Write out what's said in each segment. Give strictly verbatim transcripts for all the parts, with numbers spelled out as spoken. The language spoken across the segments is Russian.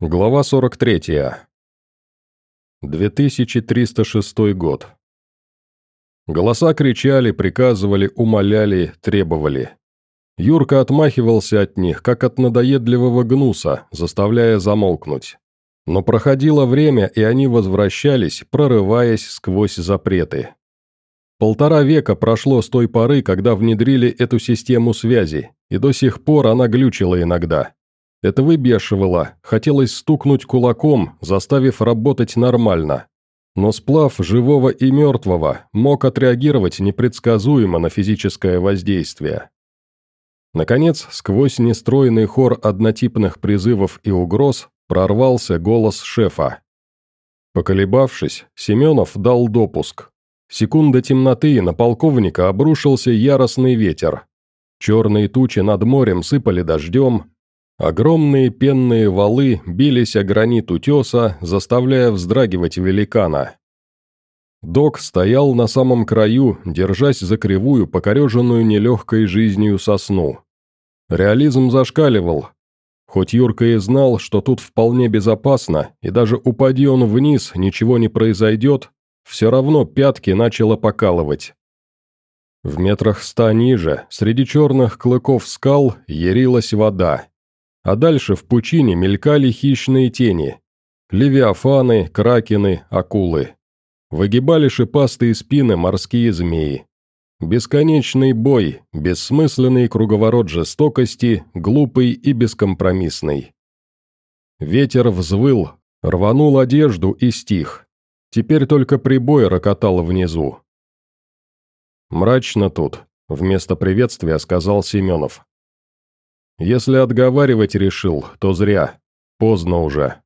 Глава сорок третья. две тысячи триста шестой год. Голоса кричали, приказывали, умоляли, требовали. Юрка отмахивался от них, как от надоедливого гнуса, заставляя замолкнуть. Но проходило время, и они возвращались, прорываясь сквозь запреты. Полтора века прошло с той поры, когда внедрили эту систему связи, и до сих пор она глючила иногда. Это выбешивало, хотелось стукнуть кулаком, заставив работать нормально. Но сплав живого и мертвого мог отреагировать непредсказуемо на физическое воздействие. Наконец, сквозь нестройный хор однотипных призывов и угроз прорвался голос шефа. Поколебавшись, Семенов дал допуск. Секунда темноты, и на полковника обрушился яростный ветер. Черные тучи над морем сыпали дождем. Огромные пенные валы бились о гранит утеса, заставляя вздрагивать великана. Док стоял на самом краю, держась за кривую, покореженную нелегкой жизнью сосну. Реализм зашкаливал. Хоть Юрка и знал, что тут вполне безопасно, и даже упади он вниз, ничего не произойдет, все равно пятки начало покалывать. В метрах ста ниже, среди черных клыков скал, ярилась вода. А дальше в пучине мелькали хищные тени. Левиафаны, кракены, акулы. Выгибали шипастые спины морские змеи. Бесконечный бой, бессмысленный круговорот жестокости, глупый и бескомпромиссный. Ветер взвыл, рванул одежду и стих. Теперь только прибой рокотал внизу. «Мрачно тут», — вместо приветствия сказал Семенов. «Если отговаривать решил, то зря. Поздно уже».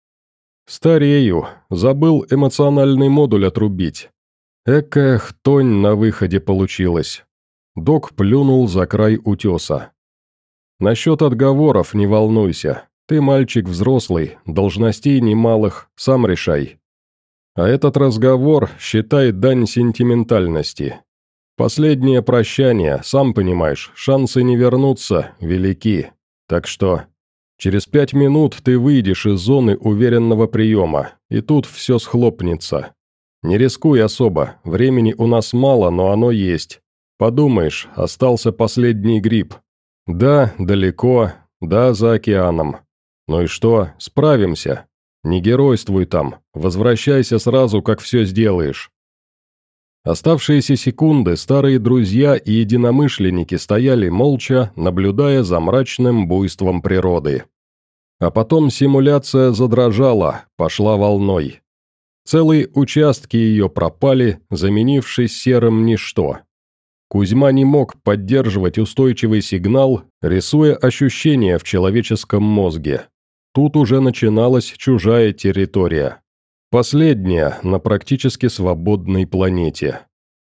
«Старею. Забыл эмоциональный модуль отрубить. Экая хтонь на выходе получилась». Док плюнул за край утеса. «Насчет отговоров не волнуйся. Ты мальчик взрослый, должностей немалых, сам решай. А этот разговор, считай, дань сентиментальности. Последнее прощание, сам понимаешь, шансы не вернуться велики. Так что через пять минут ты выйдешь из зоны уверенного приема, и тут все схлопнется. Не рискуй особо, времени у нас мало, но оно есть. Подумаешь, остался последний гриб. Да, далеко, да, за океаном. Ну и что, справимся. Не геройствуй там, возвращайся сразу, как все сделаешь». Оставшиеся секунды старые друзья и единомышленники стояли молча, наблюдая за мрачным буйством природы. А потом симуляция задрожала, пошла волной. Целые участки ее пропали, заменившись серым ничто. Кузьма не мог поддерживать устойчивый сигнал, рисуя ощущения в человеческом мозге. Тут уже начиналась чужая территория. Последняя на практически свободной планете.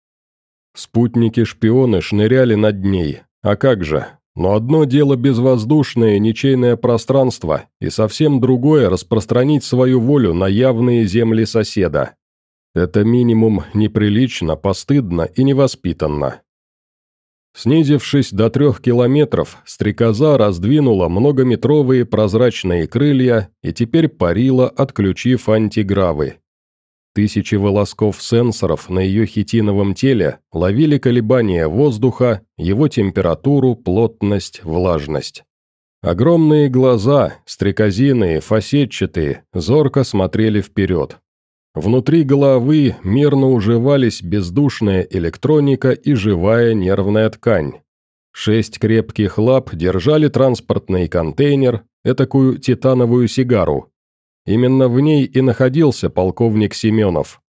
Спутники-шпионы шныряли над ней, а как же, но одно дело безвоздушное ничейное пространство, и совсем другое распространить свою волю на явные земли соседа. Это минимум неприлично, постыдно и невоспитанно. Снизившись до трех километров, стрекоза раздвинула многометровые прозрачные крылья и теперь парила, отключив антигравы. Тысячи волосков сенсоров на ее хитиновом теле ловили колебания воздуха, его температуру, плотность, влажность. Огромные глаза, стрекозиные, фасетчатые, зорко смотрели вперед. Внутри головы мирно уживались бездушная электроника и живая нервная ткань. Шесть крепких лап держали транспортный контейнер, этакую титановую сигару. Именно в ней и находился полковник Семенов.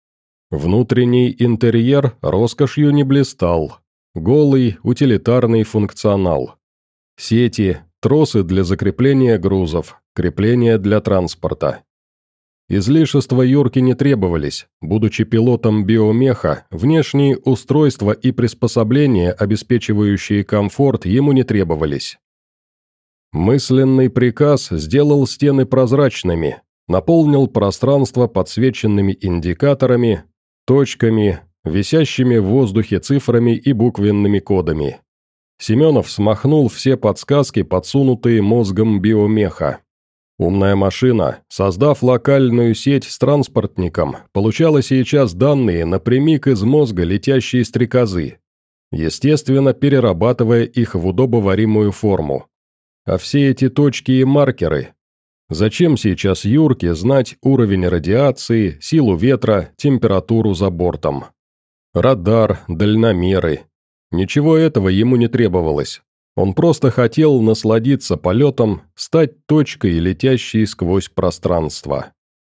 Внутренний интерьер роскошью не блистал. Голый, утилитарный функционал. Сети, тросы для закрепления грузов, крепления для транспорта. Излишества Юрке не требовались, будучи пилотом биомеха, внешние устройства и приспособления, обеспечивающие комфорт, ему не требовались. Мысленный приказ сделал стены прозрачными, наполнил пространство подсвеченными индикаторами, точками, висящими в воздухе цифрами и буквенными кодами. Семенов смахнул все подсказки, подсунутые мозгом биомеха. Умная машина, создав локальную сеть с транспортником, получала сейчас данные напрямик из мозга летящей стрекозы, естественно, перерабатывая их в удобоваримую форму. А все эти точки и маркеры... Зачем сейчас Юрке знать уровень радиации, силу ветра, температуру за бортом? Радар, дальномеры. Ничего этого ему не требовалось. Он просто хотел насладиться полетом, стать точкой, летящей сквозь пространство.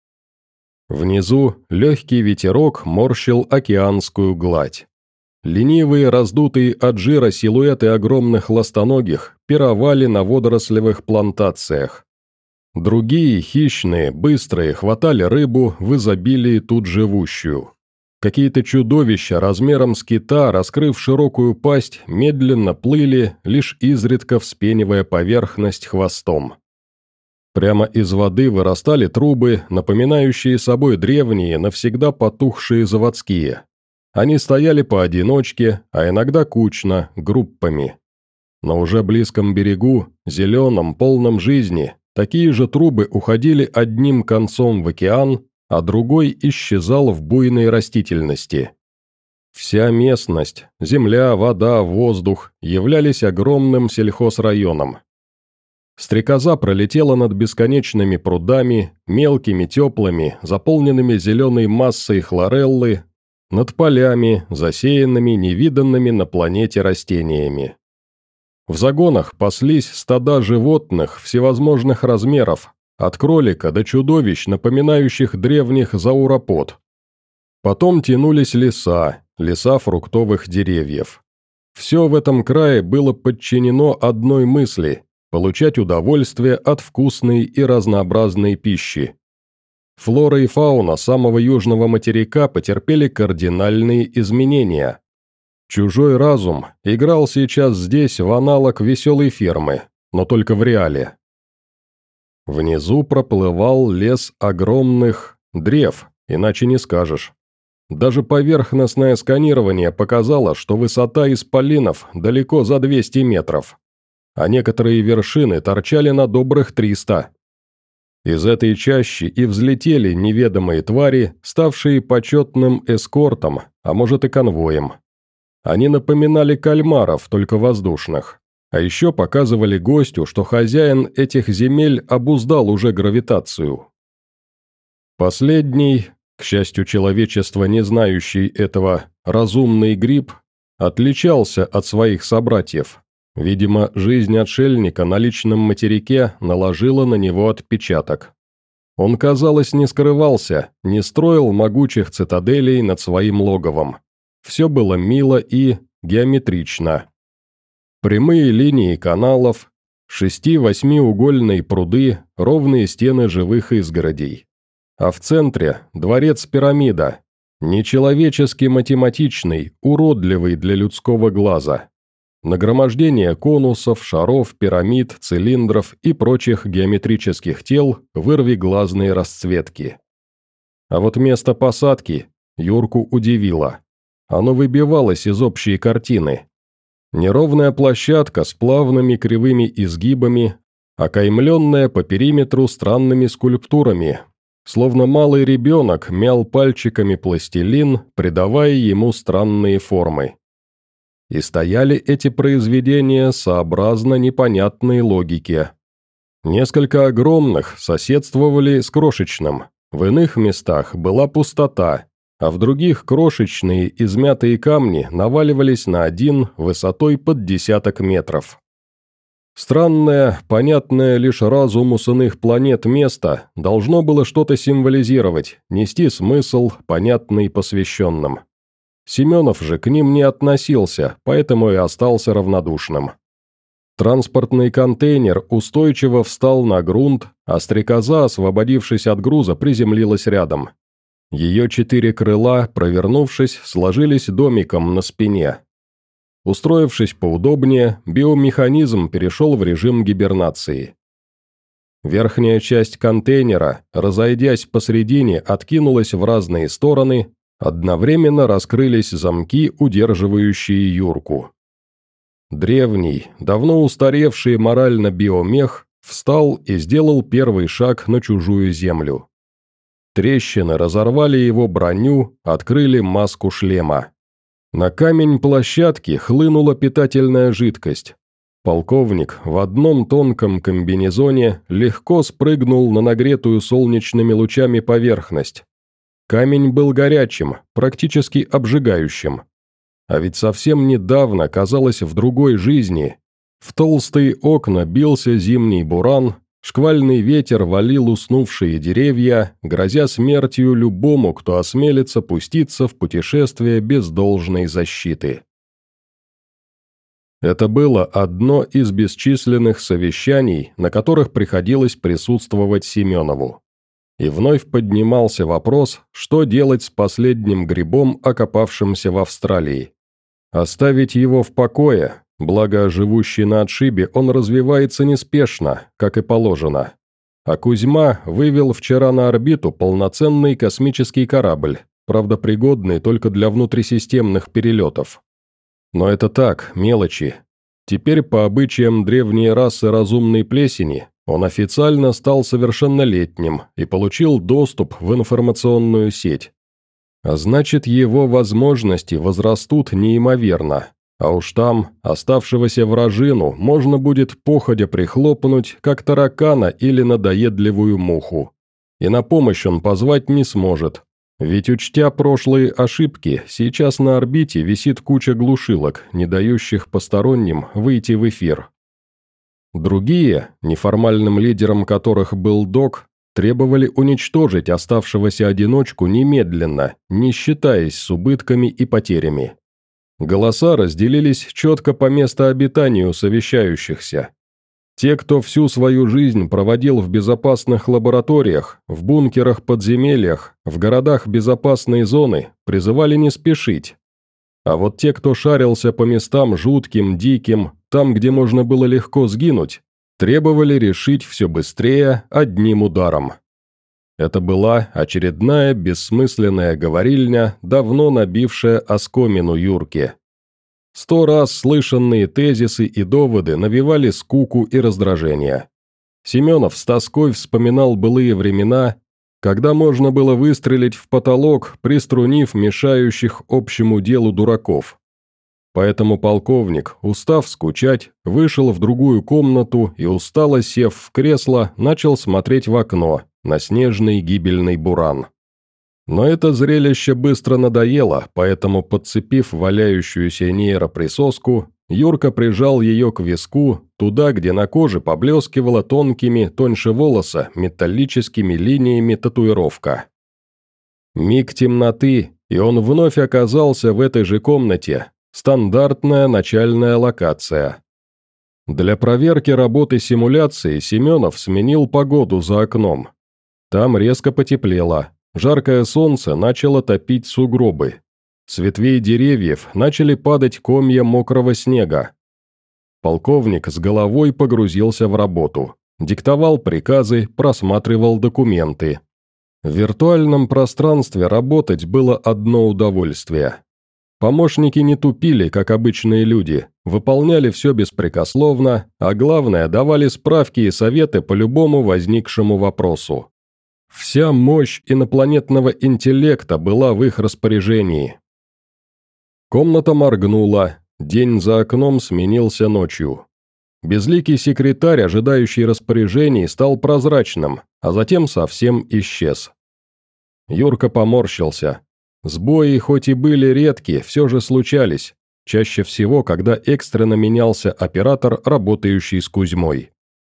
Внизу легкий ветерок морщил океанскую гладь. Ленивые, раздутые от жира силуэты огромных ластоногих пировали на водорослевых плантациях. Другие, хищные, быстрые, хватали рыбу в изобилии тут живущую. Какие-то чудовища размером с кита, раскрыв широкую пасть, медленно плыли, лишь изредка вспенивая поверхность хвостом. Прямо из воды вырастали трубы, напоминающие собой древние, навсегда потухшие заводские. Они стояли поодиночке, а иногда кучно, группами. На уже близком берегу, зеленом, полном жизни, такие же трубы уходили одним концом в океан, а другой исчезал в буйной растительности. Вся местность, земля, вода, воздух, являлись огромным сельхозрайоном. Стрекоза пролетела над бесконечными прудами, мелкими, теплыми, заполненными зеленой массой хлореллы, над полями, засеянными невиданными на планете растениями. В загонах паслись стада животных всевозможных размеров, от кролика до чудовищ, напоминающих древних зауропод. Потом тянулись леса, леса фруктовых деревьев. Все в этом крае было подчинено одной мысли – получать удовольствие от вкусной и разнообразной пищи. Флора и фауна самого южного материка потерпели кардинальные изменения. Чужой разум играл сейчас здесь в аналог веселой фермы, но только в реале. Внизу проплывал лес огромных древ, иначе не скажешь. Даже поверхностное сканирование показало, что высота исполинов далеко за двести метров, а некоторые вершины торчали на добрых триста. Из этой чащи и взлетели неведомые твари, ставшие почетным эскортом, а может и конвоем. Они напоминали кальмаров, только воздушных. А еще показывали гостю, что хозяин этих земель обуздал уже гравитацию. Последний, к счастью человечества не знающий этого, разумный гриб, отличался от своих собратьев. Видимо, жизнь отшельника на личном материке наложила на него отпечаток. Он, казалось, не скрывался, не строил могучих цитаделей над своим логовом. Все было мило и геометрично. Прямые линии каналов, шести-восьмиугольные пруды, ровные стены живых изгородей. А в центре – дворец-пирамида, нечеловечески математичный, уродливый для людского глаза. Нагромождение конусов, шаров, пирамид, цилиндров и прочих геометрических тел вырвиглазной расцветки. А вот место посадки Юрку удивило. Оно выбивалось из общей картины. Неровная площадка с плавными кривыми изгибами, окаймленная по периметру странными скульптурами, словно малый ребенок мял пальчиками пластилин, придавая ему странные формы. И стояли эти произведения сообразно непонятной логике. Несколько огромных соседствовали с крошечным, в иных местах была пустота, а в других крошечные измятые камни наваливались на один высотой под десяток метров. Странное, понятное лишь разуму с иных планет место должно было что-то символизировать, нести смысл, понятный посвященным. Семенов же к ним не относился, поэтому и остался равнодушным. Транспортный контейнер устойчиво встал на грунт, а стрекоза, освободившись от груза, приземлилась рядом. Ее четыре крыла, провернувшись, сложились домиком на спине. Устроившись поудобнее, биомеханизм перешел в режим гибернации. Верхняя часть контейнера, разойдясь посредине, откинулась в разные стороны, одновременно раскрылись замки, удерживающие Юрку. Древний, давно устаревший морально биомех встал и сделал первый шаг на чужую землю. Трещины разорвали его броню, открыли маску шлема. На камень площадки хлынула питательная жидкость. Полковник в одном тонком комбинезоне легко спрыгнул на нагретую солнечными лучами поверхность. Камень был горячим, практически обжигающим. А ведь совсем недавно, казалось, в другой жизни. В толстые окна бился зимний буран, шквальный ветер валил уснувшие деревья, грозя смертью любому, кто осмелится пуститься в путешествие без должной защиты. Это было одно из бесчисленных совещаний, на которых приходилось присутствовать Семенову. И вновь поднимался вопрос, что делать с последним грибом, окопавшимся в Австралии. Оставить его в покое, благо живущий на отшибе он развивается неспешно, как и положено. А Кузьма вывел вчера на орбиту полноценный космический корабль, правда пригодный только для внутрисистемных перелетов. Но это так, мелочи. Теперь по обычаям древней расы разумной плесени он официально стал совершеннолетним и получил доступ в информационную сеть. А значит, его возможности возрастут неимоверно, а уж там оставшегося вражину можно будет походя прихлопнуть, как таракана или надоедливую муху. И на помощь он позвать не сможет, ведь, учтя прошлые ошибки, сейчас на орбите висит куча глушилок, не дающих посторонним выйти в эфир. Другие, неформальным лидером которых был Док, требовали уничтожить оставшегося одиночку немедленно, не считаясь с убытками и потерями. Голоса разделились четко по местообитанию совещающихся. Те, кто всю свою жизнь проводил в безопасных лабораториях, в бункерах-подземельях, в городах безопасной зоны, призывали не спешить. А вот те, кто шарился по местам жутким, диким, там, где можно было легко сгинуть, требовали решить все быстрее, одним ударом. Это была очередная бессмысленная говорильня, давно набившая оскомину Юрке. Сто раз слышанные тезисы и доводы навевали скуку и раздражение. Семенов с тоской вспоминал былые времена, когда можно было выстрелить в потолок, приструнив мешающих общему делу дураков. Поэтому полковник, устав скучать, вышел в другую комнату и, устало сев в кресло, начал смотреть в окно на снежный гибельный буран. Но это зрелище быстро надоело, поэтому, подцепив валяющуюся нейроприсоску, Юрка прижал ее к виску, туда, где на коже поблескивала тонкими, тоньше волоса, металлическими линиями татуировка. Миг темноты, и он вновь оказался в этой же комнате. Стандартная начальная локация. Для проверки работы симуляции Семенов сменил погоду за окном. Там резко потеплело. Жаркое солнце начало топить сугробы. С ветвей деревьев начали падать комья мокрого снега. Полковник с головой погрузился в работу. Диктовал приказы, просматривал документы. В виртуальном пространстве работать было одно удовольствие. Помощники не тупили, как обычные люди, выполняли все беспрекословно, а главное, давали справки и советы по любому возникшему вопросу. Вся мощь инопланетного интеллекта была в их распоряжении. Комната моргнула, день за окном сменился ночью. Безликий секретарь, ожидающий распоряжений, стал прозрачным, а затем совсем исчез. Юрка поморщился. Сбои, хоть и были редки, все же случались, чаще всего, когда экстренно менялся оператор, работающий с Кузьмой.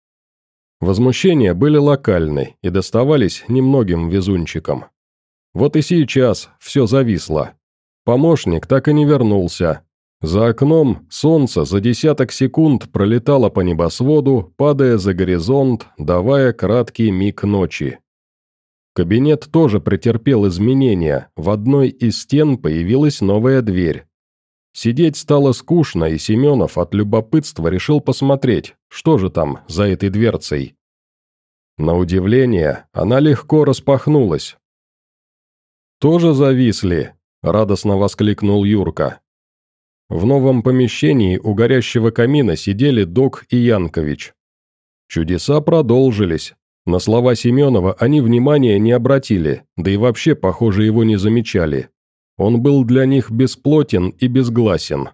Возмущения были локальны и доставались немногим везунчикам. Вот и сейчас все зависло. Помощник так и не вернулся. За окном солнце за десяток секунд пролетало по небосводу, падая за горизонт, давая краткий миг ночи. Кабинет тоже претерпел изменения, в одной из стен появилась новая дверь. Сидеть стало скучно, и Семенов от любопытства решил посмотреть, что же там за этой дверцей. На удивление, она легко распахнулась. «Тоже зависли?» – радостно воскликнул Юрка. В новом помещении у горящего камина сидели Док и Янкович. Чудеса продолжились. На слова Семенова они внимания не обратили, да и вообще, похоже, его не замечали. Он был для них бесплотен и безгласен.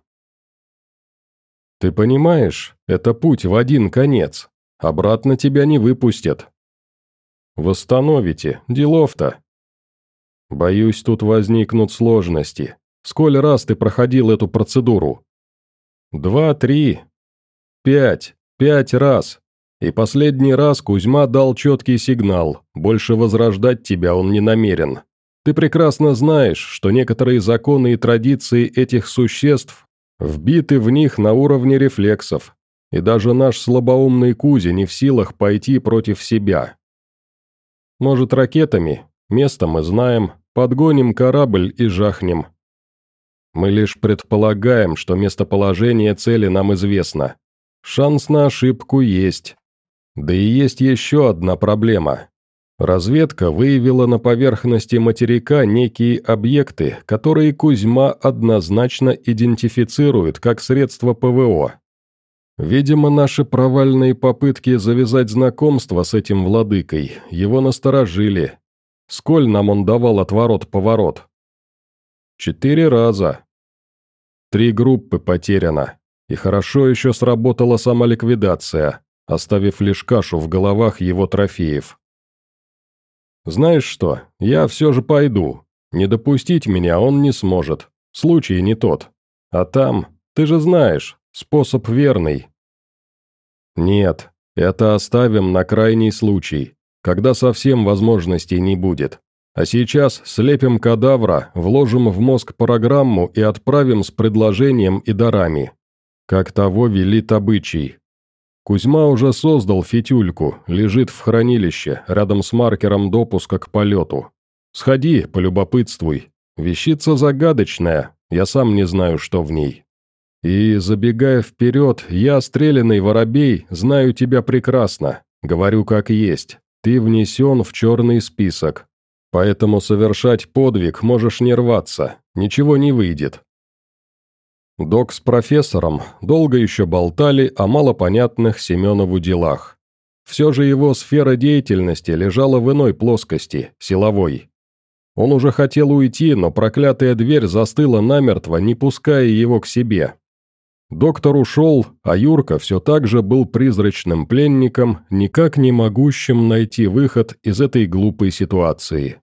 «Ты понимаешь, это путь в один конец. Обратно тебя не выпустят». «Восстановите, делов-то». «Боюсь, тут возникнут сложности. Сколь раз ты проходил эту процедуру?» «Два, три, пять, пять раз. И последний раз Кузьма дал четкий сигнал, больше возрождать тебя он не намерен. Ты прекрасно знаешь, что некоторые законы и традиции этих существ вбиты в них на уровне рефлексов, и даже наш слабоумный Кузя не в силах пойти против себя. Может, ракетами? Место мы знаем, подгоним корабль и жахнем. Мы лишь предполагаем, что местоположение цели нам известно. Шанс на ошибку есть. Да и есть еще одна проблема. Разведка выявила на поверхности материка некие объекты, которые Кузьма однозначно идентифицирует как средство ПВО. Видимо, наши провальные попытки завязать знакомство с этим владыкой его насторожили. Сколь нам он давал отворот-поворот? Четыре раза. Три группы потеряно. И хорошо еще сработала самоликвидация, оставив лишь кашу в головах его трофеев. Знаешь что, я все же пойду. Не допустить меня он не сможет. Случай не тот. А там, ты же знаешь, способ верный. Нет, это оставим на крайний случай, когда совсем возможностей не будет. А сейчас слепим кадавра, вложим в мозг программу и отправим с предложением и дарами. Как того велит обычай. Кузьма уже создал фитюльку, лежит в хранилище, рядом с маркером допуска к полету. Сходи, полюбопытствуй. Вещица загадочная, я сам не знаю, что в ней. И, забегая вперед, я, стрелянный воробей, знаю тебя прекрасно. Говорю как есть, ты внесен в черный список. Поэтому совершать подвиг можешь не рваться, ничего не выйдет. Док с профессором долго еще болтали о малопонятных Семенову делах. Все же его сфера деятельности лежала в иной плоскости, силовой. Он уже хотел уйти, но проклятая дверь застыла намертво, не пуская его к себе. Доктор ушел, а Юрка все так же был призрачным пленником, никак не могущим найти выход из этой глупой ситуации.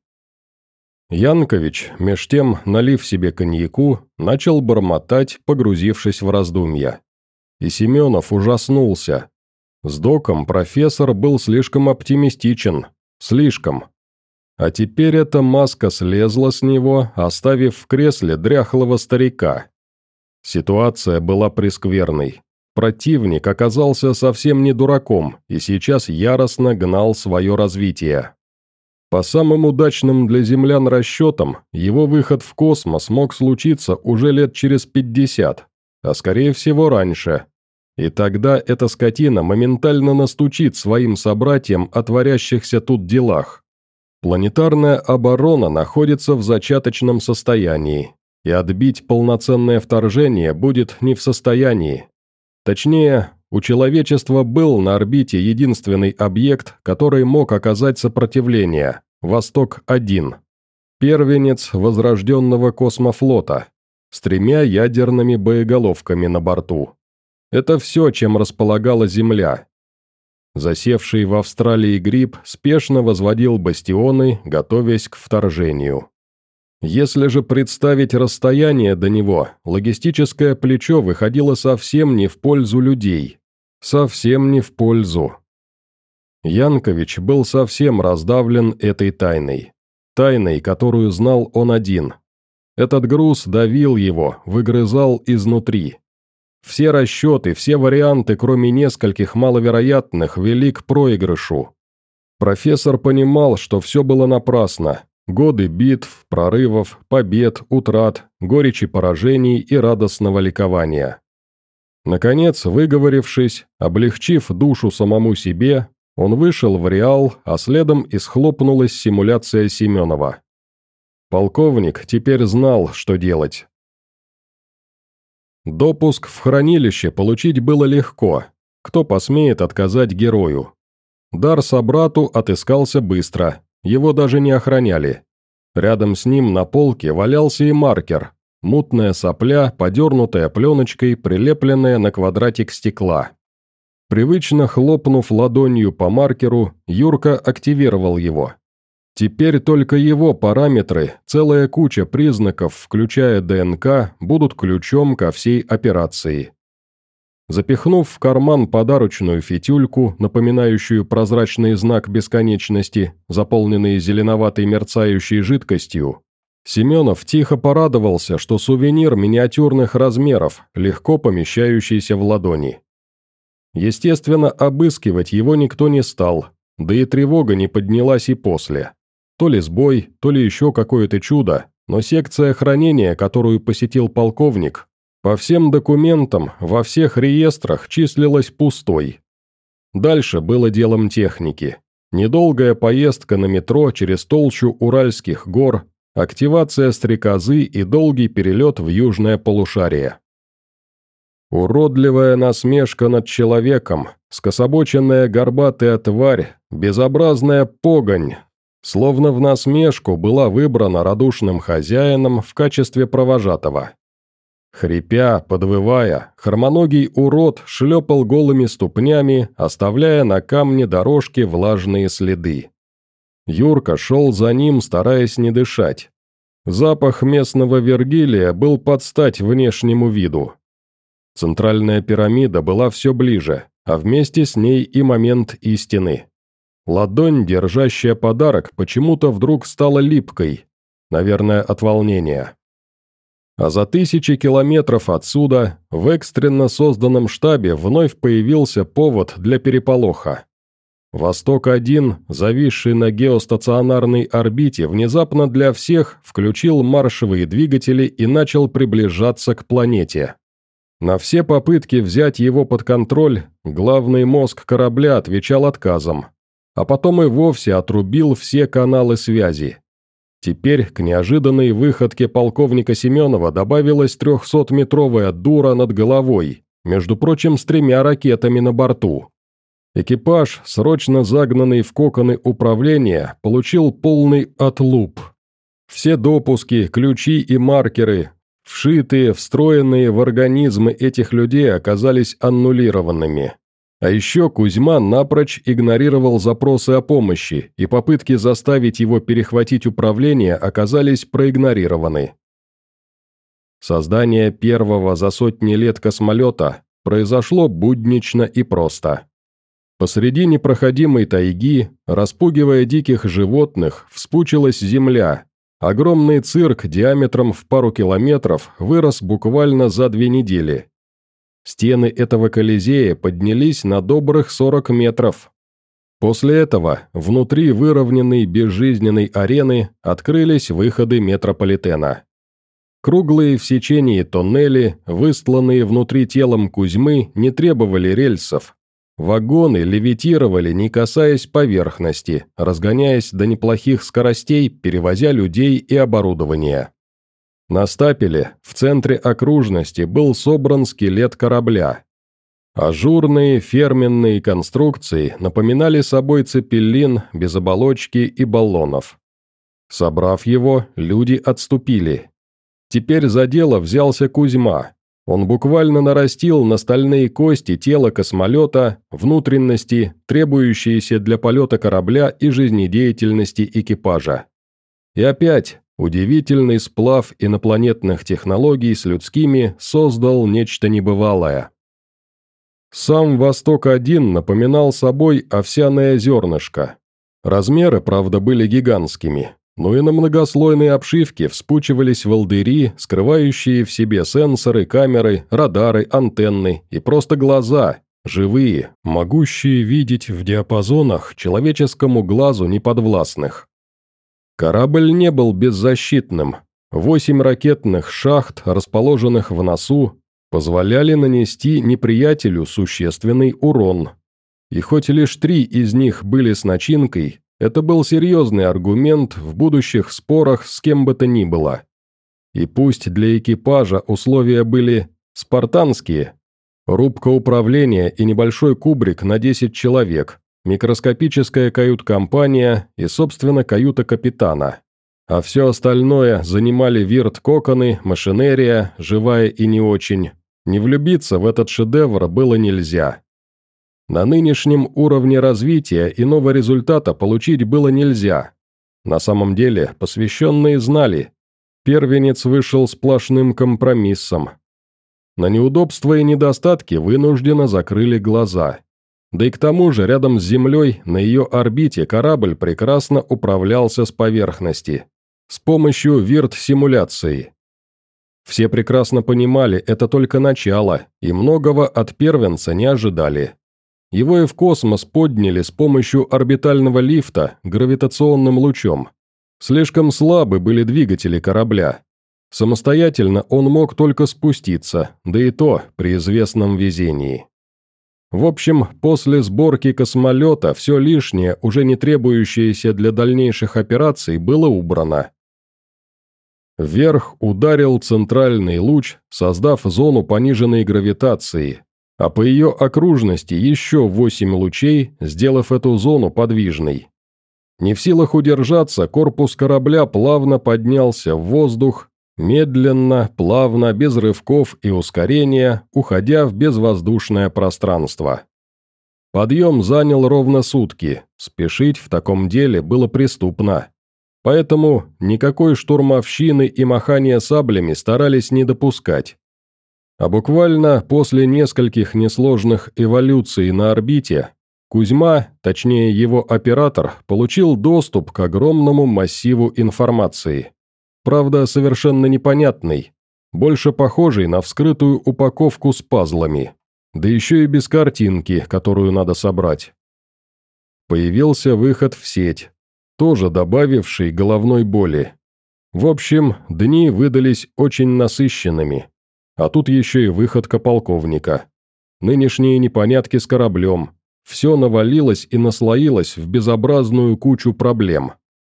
Янкович, меж тем, налив себе коньяку, начал бормотать, погрузившись в раздумья. И Семенов ужаснулся. С доком профессор был слишком оптимистичен. Слишком. А теперь эта маска слезла с него, оставив в кресле дряхлого старика. Ситуация была прескверной. Противник оказался совсем не дураком и сейчас яростно гнал свое развитие. По самым удачным для землян расчетам, его выход в космос мог случиться уже лет через пятьдесят, а скорее всего раньше. И тогда эта скотина моментально настучит своим собратьям о творящихся тут делах. Планетарная оборона находится в зачаточном состоянии, и отбить полноценное вторжение будет не в состоянии. Точнее, у человечества был на орбите единственный объект, который мог оказать сопротивление – Восток-один. Первенец возрожденного космофлота, с тремя ядерными боеголовками на борту. Это все, чем располагала Земля. Засевший в Австралии гриб спешно возводил бастионы, готовясь к вторжению. Если же представить расстояние до него, логистическое плечо выходило совсем не в пользу людей. Совсем не в пользу. Янкович был совсем раздавлен этой тайной. Тайной, которую знал он один. Этот груз давил его, выгрызал изнутри. Все расчеты, все варианты, кроме нескольких маловероятных, вели к проигрышу. Профессор понимал, что все было напрасно. Годы битв, прорывов, побед, утрат, горечи поражений и радостного ликования. Наконец, выговорившись, облегчив душу самому себе, он вышел в Реал, а следом и схлопнулась симуляция Семенова. Полковник теперь знал, что делать. Допуск в хранилище получить было легко. Кто посмеет отказать герою? Дар собрату отыскался быстро, его даже не охраняли. Рядом с ним на полке валялся и маркер, мутная сопля, подернутая пленочкой, прилепленная на квадратик стекла. Привычно хлопнув ладонью по маркеру, Юрка активировал его. Теперь только его параметры, целая куча признаков, включая ДНК, будут ключом ко всей операции. Запихнув в карман подарочную фитюльку, напоминающую прозрачный знак бесконечности, заполненный зеленоватой мерцающей жидкостью, Семенов тихо порадовался, что сувенир миниатюрных размеров, легко помещающийся в ладони. Естественно, обыскивать его никто не стал, да и тревога не поднялась и после. То ли сбой, то ли еще какое-то чудо, но секция хранения, которую посетил полковник, по всем документам, во всех реестрах числилась пустой. Дальше было делом техники. Недолгая поездка на метро через толщу Уральских гор, активация стрекозы и долгий перелет в южное полушарие. Уродливая насмешка над человеком, скособоченная горбатая тварь, безобразная погонь, словно в насмешку была выбрана радушным хозяином в качестве провожатого. Хрипя, подвывая, хромоногий урод шлепал голыми ступнями, оставляя на камне дорожки влажные следы. Юрка шел за ним, стараясь не дышать. Запах местного Вергилия был под стать внешнему виду. Центральная пирамида была все ближе, а вместе с ней и момент истины. Ладонь, держащая подарок, почему-то вдруг стала липкой, наверное, от волнения. А за тысячи километров отсюда, в экстренно созданном штабе, вновь появился повод для переполоха. «Восток-один», зависший на геостационарной орбите, внезапно для всех включил маршевые двигатели и начал приближаться к планете. На все попытки взять его под контроль, главный мозг корабля отвечал отказом, а потом и вовсе отрубил все каналы связи. Теперь к неожиданной выходке полковника Семенова добавилась трехсотметровая дура над головой, между прочим, с тремя ракетами на борту. Экипаж, срочно загнанный в коконы управления, получил полный отлуп. Все допуски, ключи и маркеры, вшитые, встроенные в организмы этих людей, оказались аннулированными. А еще Кузьма напрочь игнорировал запросы о помощи, и попытки заставить его перехватить управление оказались проигнорированы. Создание первого за сотни лет космолета произошло буднично и просто. Посреди непроходимой тайги, распугивая диких животных, вспучилась земля. Огромный цирк диаметром в пару километров вырос буквально за две недели. Стены этого Колизея поднялись на добрых сорок метров. После этого внутри выровненной безжизненной арены открылись выходы метрополитена. Круглые в сечении тоннели, выстланные внутри телом Кузьмы, не требовали рельсов. Вагоны левитировали, не касаясь поверхности, разгоняясь до неплохих скоростей, перевозя людей и оборудование. На стапеле, в центре окружности, был собран скелет корабля. Ажурные ферменные конструкции напоминали собой цепелин без оболочки и баллонов. Собрав его, люди отступили. Теперь за дело взялся Кузьма. Он буквально нарастил на стальные кости тело космолета, внутренности, требующиеся для полета корабля и жизнедеятельности экипажа. И опять удивительный сплав инопланетных технологий с людскими создал нечто небывалое. Сам Восток-один напоминал собой овсяное зернышко. Размеры, правда, были гигантскими, но и на многослойной обшивке вспучивались волдыри, скрывающие в себе сенсоры, камеры, радары, антенны и просто глаза, живые, могущие видеть в диапазонах человеческому глазу неподвластных. Корабль не был беззащитным. Восемь ракетных шахт, расположенных в носу, позволяли нанести неприятелю существенный урон. И хоть лишь три из них были с начинкой, это был серьезный аргумент в будущих спорах с кем бы то ни было. И пусть для экипажа условия были спартанские, Рубка управления и небольшой кубрик на десять человек, микроскопическая кают-компания и, собственно, каюта капитана. А все остальное занимали вирт-коконы, машинерия, живая и не очень. Не влюбиться в этот шедевр было нельзя. На нынешнем уровне развития иного результата получить было нельзя. На самом деле, посвященные знали, первенец вышел сплошным компромиссом. На неудобства и недостатки вынужденно закрыли глаза. Да и к тому же, рядом с Землей, на ее орбите, корабль прекрасно управлялся с поверхности, с помощью вирт-симуляции. Все прекрасно понимали, это только начало, и многого от первенца не ожидали. Его и в космос подняли с помощью орбитального лифта гравитационным лучом. Слишком слабы были двигатели корабля. Самостоятельно он мог только спуститься, да и то при известном везении. В общем, после сборки космолета все лишнее, уже не требующееся для дальнейших операций, было убрано. Вверх ударил центральный луч, создав зону пониженной гравитации, а по ее окружности еще восемь лучей, сделав эту зону подвижной. Не в силах удержаться, корпус корабля плавно поднялся в воздух, медленно, плавно, без рывков и ускорения, уходя в безвоздушное пространство. Подъем занял ровно сутки, спешить в таком деле было преступно. Поэтому никакой штурмовщины и махания саблями старались не допускать. А буквально после нескольких несложных эволюций на орбите, Кузьма, точнее его оператор, получил доступ к огромному массиву информации. Правда, совершенно непонятный, больше похожий на вскрытую упаковку с пазлами, да еще и без картинки, которую надо собрать. Появился выход в сеть, тоже добавивший головной боли. В общем, дни выдались очень насыщенными. А тут еще и выходка полковника. Нынешние непонятки с кораблем. Все навалилось и наслоилось в безобразную кучу проблем.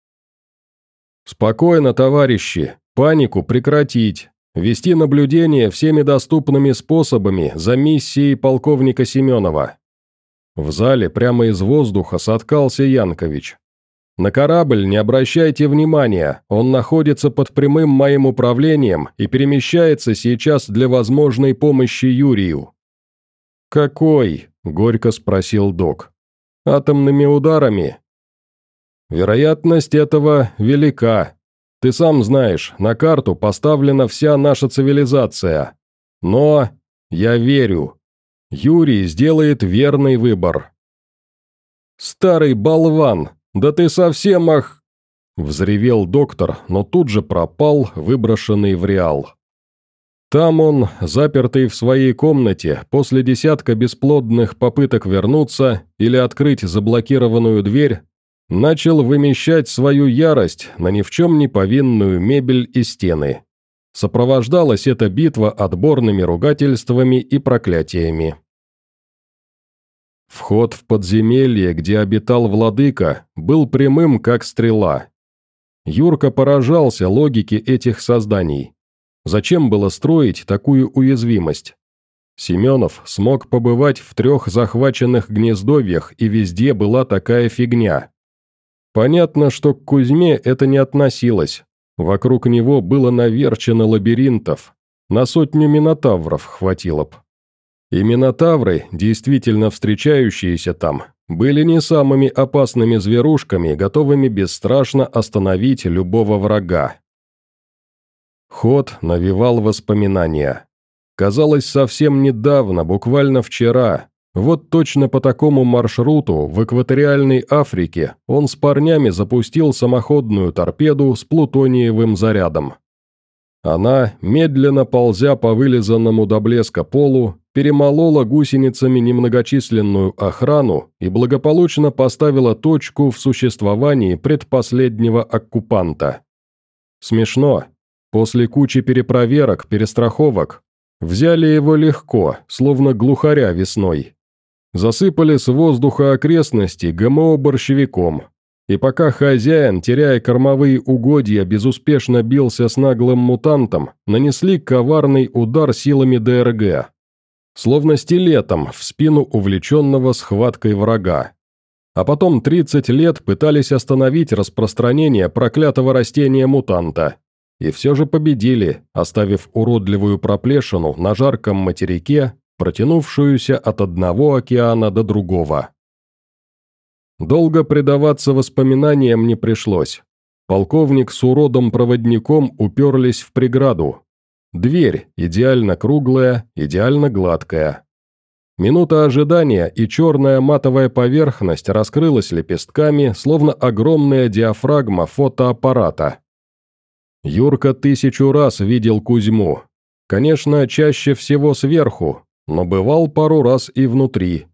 «Спокойно, товарищи, панику прекратить, вести наблюдение всеми доступными способами за миссией полковника Семенова». В зале прямо из воздуха соткался Янкович. «На корабль не обращайте внимания, он находится под прямым моим управлением и перемещается сейчас для возможной помощи Юрию». «Какой?» – горько спросил док. «Атомными ударами?» «Вероятность этого велика. Ты сам знаешь, на карту поставлена вся наша цивилизация. Но я верю. Юрий сделает верный выбор». «Старый болван! Да ты совсем ах...» Взревел доктор, но тут же пропал, выброшенный в реал. Там он, запертый в своей комнате, после десятка бесплодных попыток вернуться или открыть заблокированную дверь, начал вымещать свою ярость на ни в чем не повинную мебель и стены. Сопровождалась эта битва отборными ругательствами и проклятиями. Вход в подземелье, где обитал владыка, был прямым, как стрела. Юрка поражался логике этих созданий. Зачем было строить такую уязвимость? Семенов смог побывать в трех захваченных гнездовьях, и везде была такая фигня. Понятно, что к Кузьме это не относилось. Вокруг него было наверчено лабиринтов. На сотню минотавров хватило б. И минотавры, действительно встречающиеся там, были не самыми опасными зверушками, готовыми бесстрашно остановить любого врага. Ход навевал воспоминания. Казалось, совсем недавно, буквально вчера, вот точно по такому маршруту в экваториальной Африке он с парнями запустил самоходную торпеду с плутониевым зарядом. Она, медленно ползя по вылизанному до блеска полу, перемолола гусеницами немногочисленную охрану и благополучно поставила точку в существовании предпоследнего оккупанта. Смешно. После кучи перепроверок, перестраховок, взяли его легко, словно глухаря весной. Засыпали с воздуха окрестности ГМО-борщевиком. И пока хозяин, теряя кормовые угодья, безуспешно бился с наглым мутантом, нанесли коварный удар силами ДРГ. словно стилетом в спину увлеченного схваткой врага. А потом тридцать лет пытались остановить распространение проклятого растения-мутанта. И все же победили, оставив уродливую проплешину на жарком материке, протянувшуюся от одного океана до другого. Долго предаваться воспоминаниям не пришлось. Полковник с уродом-проводником уперлись в преграду. Дверь, идеально круглая, идеально гладкая. Минута ожидания, и черная матовая поверхность раскрылась лепестками, словно огромная диафрагма фотоаппарата. Юрка тысячу раз видел Кузьму. Конечно, чаще всего сверху, но бывал пару раз и внутри.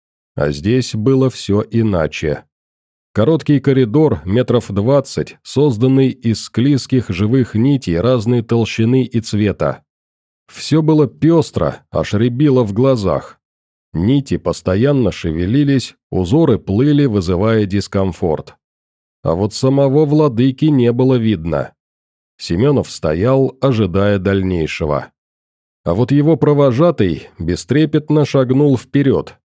А здесь было все иначе. Короткий коридор, метров двадцать, созданный из склизких живых нитей разной толщины и цвета. Все было пестро, аж рябило в глазах. Нити постоянно шевелились, узоры плыли, вызывая дискомфорт. А вот самого владыки не было видно. Семенов стоял, ожидая дальнейшего. А вот его провожатый бестрепетно шагнул вперед.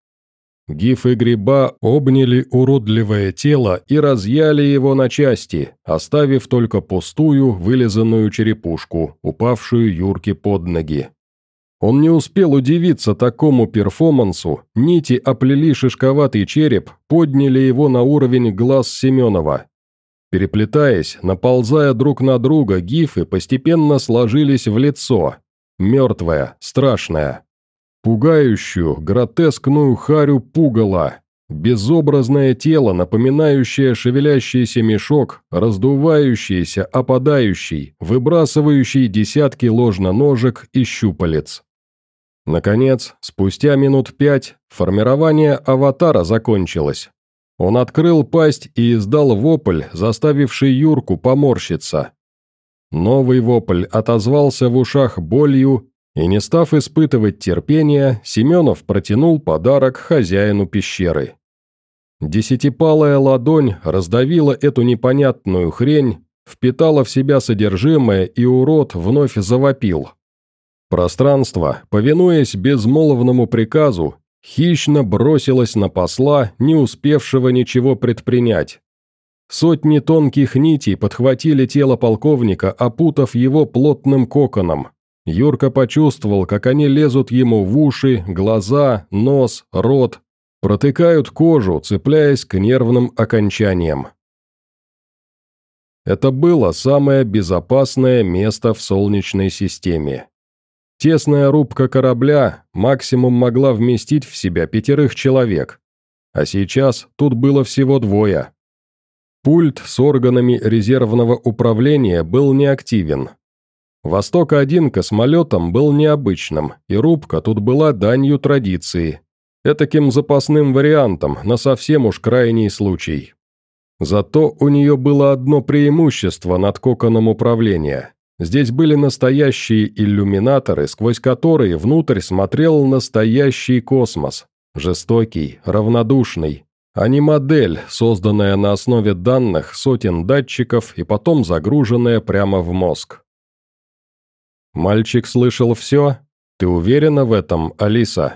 Гиф и Гриба обняли уродливое тело и разъяли его на части, оставив только пустую, вылизанную черепушку, упавшую Юрке под ноги. Он не успел удивиться такому перформансу, нити оплели шишковатый череп, подняли его на уровень глаз Семенова. Переплетаясь, наползая друг на друга, гифы постепенно сложились в лицо. Мертвое, страшное. Пугающую, гротескную харю пугало. Безобразное тело, напоминающее шевелящийся мешок, раздувающийся, опадающий, выбрасывающий десятки ложноножек и щупалец. Наконец, спустя минут пять, формирование аватара закончилось. Он открыл пасть и издал вопль, заставивший Юрку поморщиться. Новый вопль отозвался в ушах болью, и, не став испытывать терпения, Семенов протянул подарок хозяину пещеры. Десятипалая ладонь раздавила эту непонятную хрень, впитала в себя содержимое, и урод вновь завопил. Пространство, повинуясь безмолвному приказу, хищно бросилось на посла, не успевшего ничего предпринять. Сотни тонких нитей подхватили тело полковника, опутав его плотным коконом. Юрка почувствовал, как они лезут ему в уши, глаза, нос, рот, протыкают кожу, цепляясь к нервным окончаниям. Это было самое безопасное место в Солнечной системе. Тесная рубка корабля максимум могла вместить в себя пятерых человек, а сейчас тут было всего двое. Пульт с органами резервного управления был неактивен. Восток-один космолетом был необычным, и рубка тут была данью традиции, этаким запасным вариантом на совсем уж крайний случай. Зато у нее было одно преимущество над коконом управления. Здесь были настоящие иллюминаторы, сквозь которые внутрь смотрел настоящий космос, жестокий, равнодушный, а не модель, созданная на основе данных сотен датчиков и потом загруженная прямо в мозг. «Мальчик слышал все? Ты уверена в этом, Алиса?»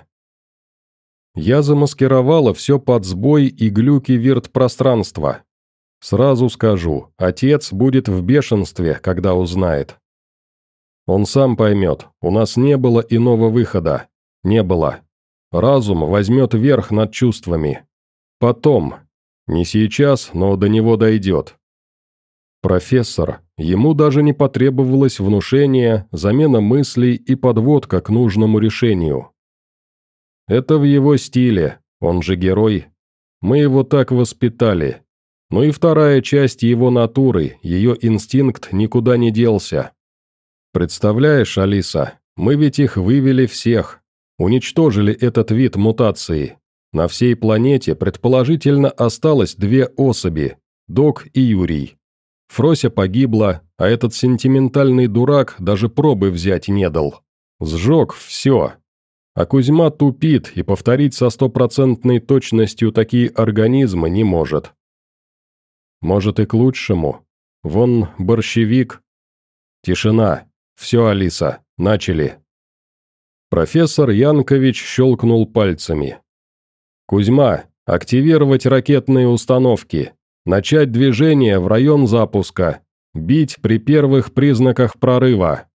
Я замаскировала все под сбой и глюки вирт-пространства. Сразу скажу, отец будет в бешенстве, когда узнает. Он сам поймет, у нас не было иного выхода. Не было. Разум возьмет верх над чувствами. Потом. Не сейчас, но до него дойдет. Профессор, ему даже не потребовалось внушение, замена мыслей и подводка к нужному решению. Это в его стиле, он же герой. Мы его так воспитали. Ну и вторая часть его натуры, ее инстинкт никуда не делся. Представляешь, Алиса, мы ведь их вывели всех, уничтожили этот вид мутации. На всей планете предположительно осталось две особи, Док и Юрий. Фрося погибла, а этот сентиментальный дурак даже пробы взять не дал. Сжег все. А Кузьма тупит и повторить со стопроцентной точностью такие организмы не может. Может и к лучшему. Вон борщевик. Тишина. Все, Алиса, начали. Профессор Янкович щелкнул пальцами. «Кузьма, активировать ракетные установки. Начать движение в район запуска. Бить при первых признаках прорыва».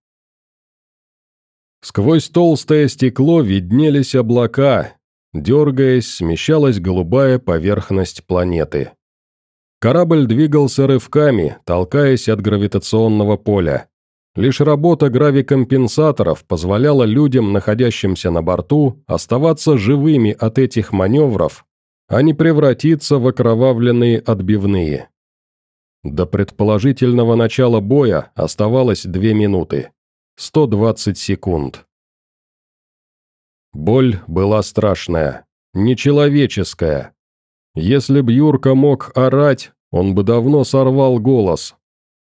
Сквозь толстое стекло виднелись облака. Дергаясь, смещалась голубая поверхность планеты. Корабль двигался рывками, толкаясь от гравитационного поля. Лишь работа гравикомпенсаторов позволяла людям, находящимся на борту, оставаться живыми от этих маневров, а не превратиться в окровавленные отбивные. До предположительного начала боя оставалось две минуты. сто двадцать секунд. Боль была страшная, нечеловеческая. Если б Юрка мог орать, он бы давно сорвал голос.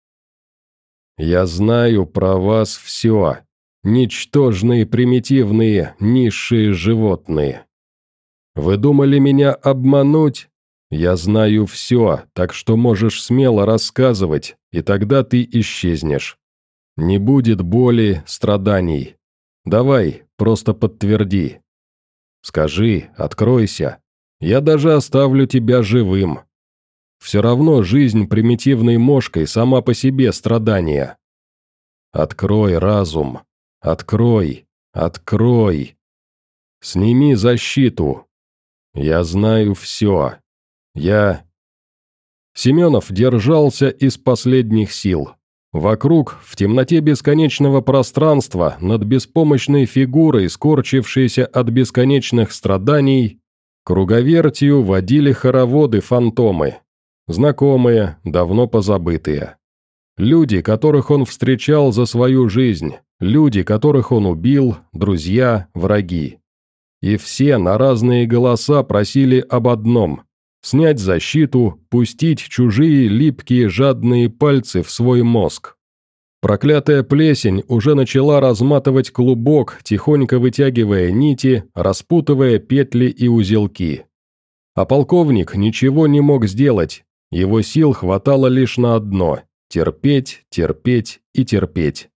«Я знаю про вас все, ничтожные, примитивные, низшие животные. Вы думали меня обмануть? Я знаю все, так что можешь смело рассказывать, и тогда ты исчезнешь. Не будет боли, страданий. Давай, просто подтверди. Скажи, откройся. Я даже оставлю тебя живым. Все равно жизнь примитивной мошкой сама по себе страдание. Открой разум. Открой. Открой. Сними защиту. Я знаю все. Я...» Семенов держался из последних сил. Вокруг, в темноте бесконечного пространства, над беспомощной фигурой, скорчившейся от бесконечных страданий, круговертью водили хороводы-фантомы. Знакомые, давно позабытые. Люди, которых он встречал за свою жизнь, люди, которых он убил, друзья, враги. И все на разные голоса просили об одном – снять защиту, пустить чужие липкие жадные пальцы в свой мозг. Проклятая плесень уже начала разматывать клубок, тихонько вытягивая нити, распутывая петли и узелки. А полковник ничего не мог сделать, его сил хватало лишь на одно – терпеть, терпеть и терпеть.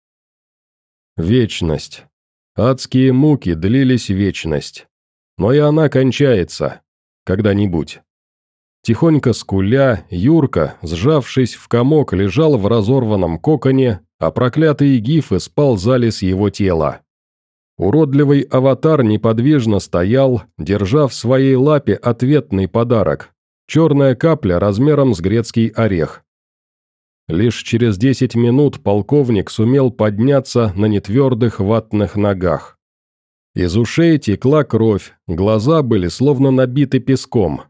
Вечность. Адские муки длились вечность. Но и она кончается. Когда-нибудь. Тихонько скуля, Юрка, сжавшись в комок, лежал в разорванном коконе, а проклятые гифы сползали с его тела. Уродливый аватар неподвижно стоял, держа в своей лапе ответный подарок – черная капля размером с грецкий орех. Лишь через десять минут полковник сумел подняться на нетвердых ватных ногах. Из ушей текла кровь, глаза были словно набиты песком.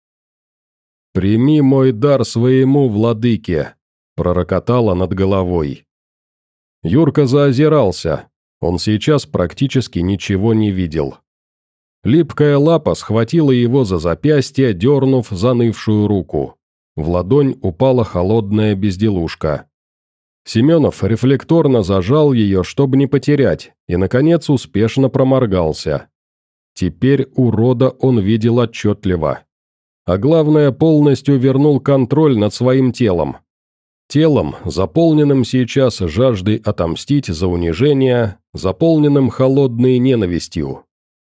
«Прими мой дар своему, владыке!» – пророкотало над головой. Юрка заозирался, он сейчас практически ничего не видел. Липкая лапа схватила его за запястье, дернув занывшую руку. В ладонь упала холодная безделушка. Семенов рефлекторно зажал ее, чтобы не потерять, и, наконец, успешно проморгался. Теперь урода он видел отчетливо. А главное, полностью вернул контроль над своим телом. Телом, заполненным сейчас жаждой отомстить за унижение, заполненным холодной ненавистью.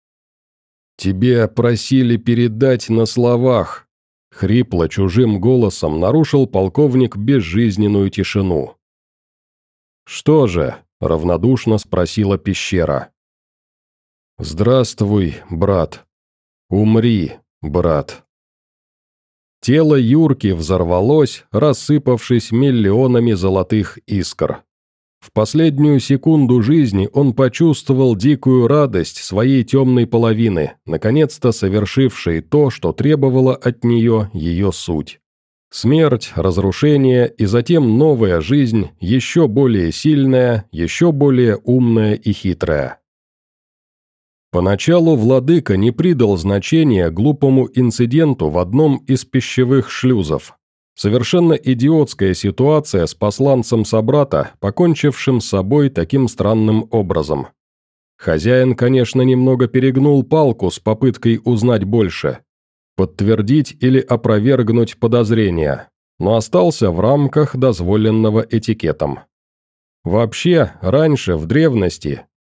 «Тебе просили передать на словах», — хрипло чужим голосом нарушил полковник безжизненную тишину. «Что же?» – равнодушно спросила пещера. «Здравствуй, брат. Умри, брат». Тело Юрки взорвалось, рассыпавшись миллионами золотых искр. В последнюю секунду жизни он почувствовал дикую радость своей темной половины, наконец-то совершившей то, что требовала от нее ее суть. Смерть, разрушение и затем новая жизнь, еще более сильная, еще более умная и хитрая. Поначалу владыка не придал значения глупому инциденту в одном из пищевых шлюзов. Совершенно идиотская ситуация с посланцем собрата, покончившим с собой таким странным образом. Хозяин, конечно, немного перегнул палку с попыткой узнать больше. Подтвердить или опровергнуть подозрения, но остался в рамках дозволенного этикетом. Вообще, раньше, в древности,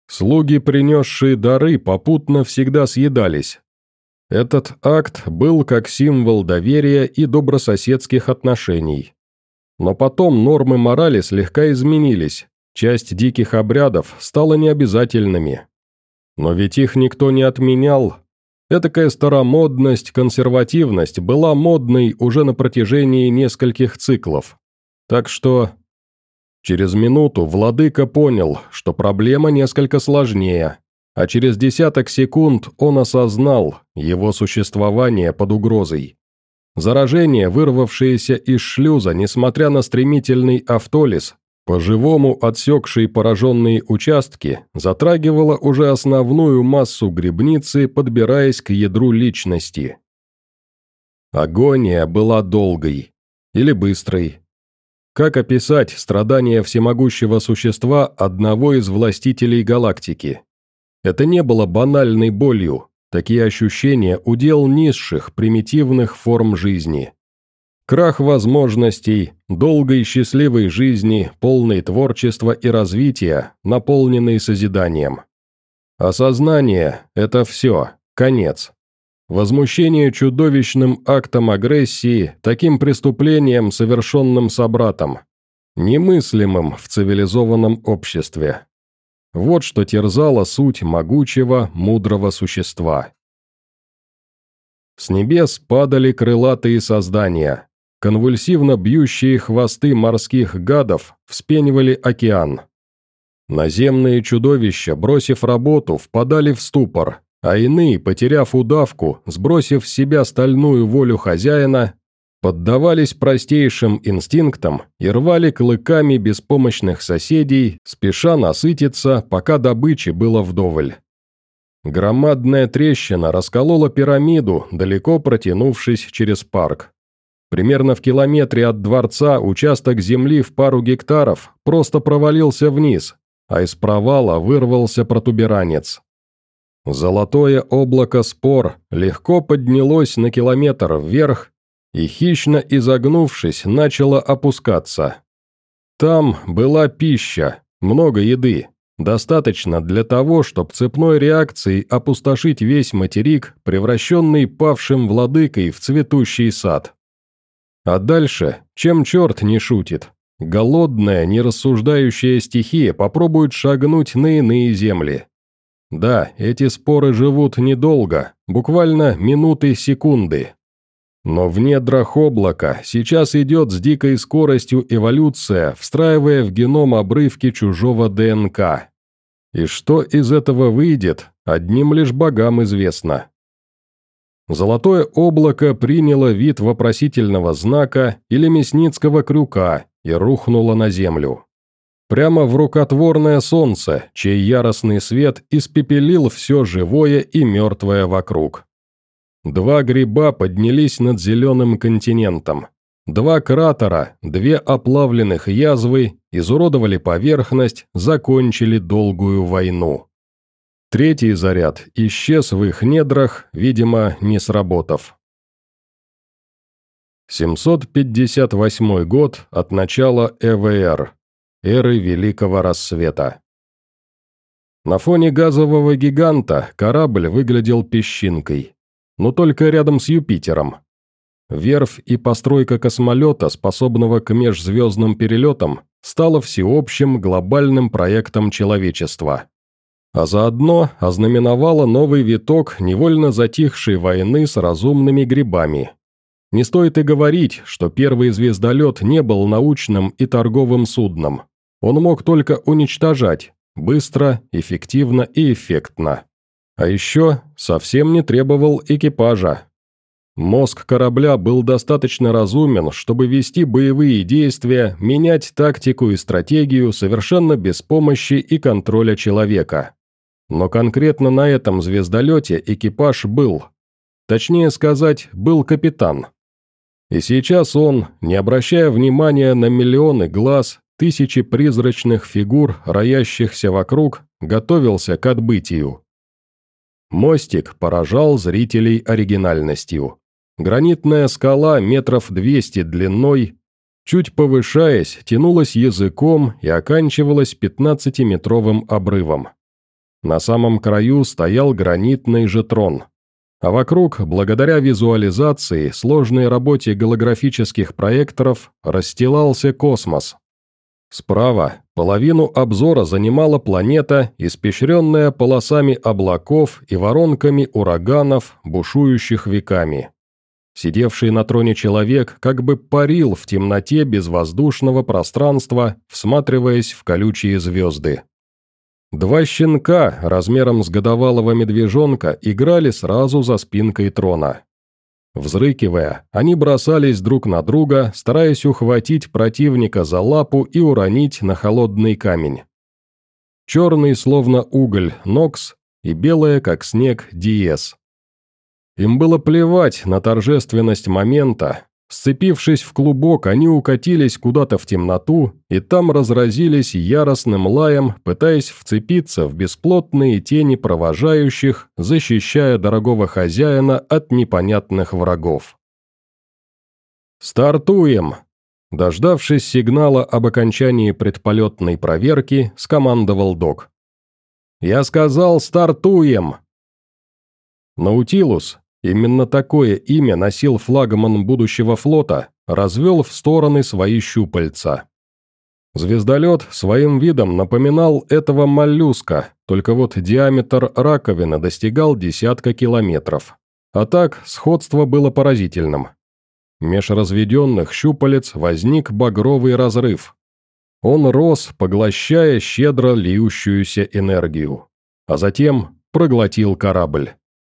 Слуги, принесшие дары, попутно всегда съедались. Этот акт был как символ доверия и добрососедских отношений. Но потом нормы морали слегка изменились, часть диких обрядов стала необязательными. Но ведь их никто не отменял. Этакая старомодность, консервативность была модной уже на протяжении нескольких циклов. Так что... Через минуту владыка понял, что проблема несколько сложнее, а через десяток секунд он осознал его существование под угрозой. Заражение, вырвавшееся из шлюза, несмотря на стремительный автолиз, по-живому отсекший пораженные участки, затрагивало уже основную массу грибницы, подбираясь к ядру личности. Агония была долгой или быстрой. Как описать страдания всемогущего существа одного из властителей галактики? Это не было банальной болью, такие ощущения – удел низших, примитивных форм жизни. Крах возможностей, долгой счастливой жизни, полной творчества и развития, наполненной созиданием. Осознание – это все, конец. Возмущение чудовищным актом агрессии, таким преступлением, совершенным собратом, немыслимым в цивилизованном обществе. Вот что терзала суть могучего, мудрого существа. С небес падали крылатые создания. Конвульсивно бьющие хвосты морских гадов вспенивали океан. Наземные чудовища, бросив работу, впадали в ступор, а иные, потеряв удавку, сбросив с себя стальную волю хозяина, поддавались простейшим инстинктам и рвали клыками беспомощных соседей, спеша насытиться, пока добычи было вдоволь. Громадная трещина расколола пирамиду, далеко протянувшись через парк. Примерно в километре от дворца участок земли в пару гектаров просто провалился вниз, а из провала вырвался протуберанец. Золотое облако спор легко поднялось на километр вверх и, хищно изогнувшись, начало опускаться. Там была пища, много еды, достаточно для того, чтобы цепной реакцией опустошить весь материк, превращенный павшим владыкой в цветущий сад. А дальше, чем черт не шутит, голодная, нерассуждающая стихия попробует шагнуть на иные земли. Да, эти споры живут недолго, буквально минуты-секунды. Но в недрах облака сейчас идет с дикой скоростью эволюция, встраивая в геном обрывки чужого ДНК. И что из этого выйдет, одним лишь богам известно. Золотое облако приняло вид вопросительного знака или мясницкого крюка и рухнуло на землю. Прямо в рукотворное солнце, чей яростный свет испепелил все живое и мертвое вокруг. Два гриба поднялись над зеленым континентом. Два кратера, две оплавленных язвы изуродовали поверхность, закончили долгую войну. Третий заряд исчез в их недрах, видимо, не сработав. семьсот пятьдесят восьмой год от начала ЭВР. Эры Великого Рассвета. На фоне газового гиганта корабль выглядел песчинкой, но только рядом с Юпитером. Верфь и постройка космолета, способного к межзвездным перелетам, стала всеобщим глобальным проектом человечества. А заодно ознаменовала новый виток невольно затихшей войны с разумными грибами. Не стоит и говорить, что первый звездолет не был научным и торговым судном. Он мог только уничтожать, быстро, эффективно и эффектно. А еще совсем не требовал экипажа. Мозг корабля был достаточно разумен, чтобы вести боевые действия, менять тактику и стратегию совершенно без помощи и контроля человека. Но конкретно на этом звездолете экипаж был. Точнее сказать, был капитан. И сейчас он, не обращая внимания на миллионы глаз, тысячи призрачных фигур, роящихся вокруг, готовился к отбытию. Мостик поражал зрителей оригинальностью. Гранитная скала метров двести длиной, чуть повышаясь, тянулась языком и оканчивалась пятнадцатиметровым обрывом. На самом краю стоял гранитный же трон. А вокруг, благодаря визуализации, сложной работе голографических проекторов, расстилался космос. Справа половину обзора занимала планета, испещренная полосами облаков и воронками ураганов, бушующих веками. Сидевший на троне человек как бы парил в темноте безвоздушного пространства, всматриваясь в колючие звезды. Два щенка, размером с годовалого медвежонка, играли сразу за спинкой трона. Взрыкивая, они бросались друг на друга, стараясь ухватить противника за лапу и уронить на холодный камень. Черный, словно уголь, Нокс и белая, как снег, Диез. Им было плевать на торжественность момента. Сцепившись в клубок, они укатились куда-то в темноту, и там разразились яростным лаем, пытаясь вцепиться в бесплотные тени провожающих, защищая дорогого хозяина от непонятных врагов. «Стартуем!» Дождавшись сигнала об окончании предполетной проверки, скомандовал док. «Я сказал, стартуем!» Наутилус, именно такое имя носил флагман будущего флота, развел в стороны свои щупальца. Звездолет своим видом напоминал этого моллюска, только вот диаметр раковины достигал десятка километров. А так, сходство было поразительным. Меж разведенных щупалец возник багровый разрыв. Он рос, поглощая щедро льющуюся энергию. А затем проглотил корабль.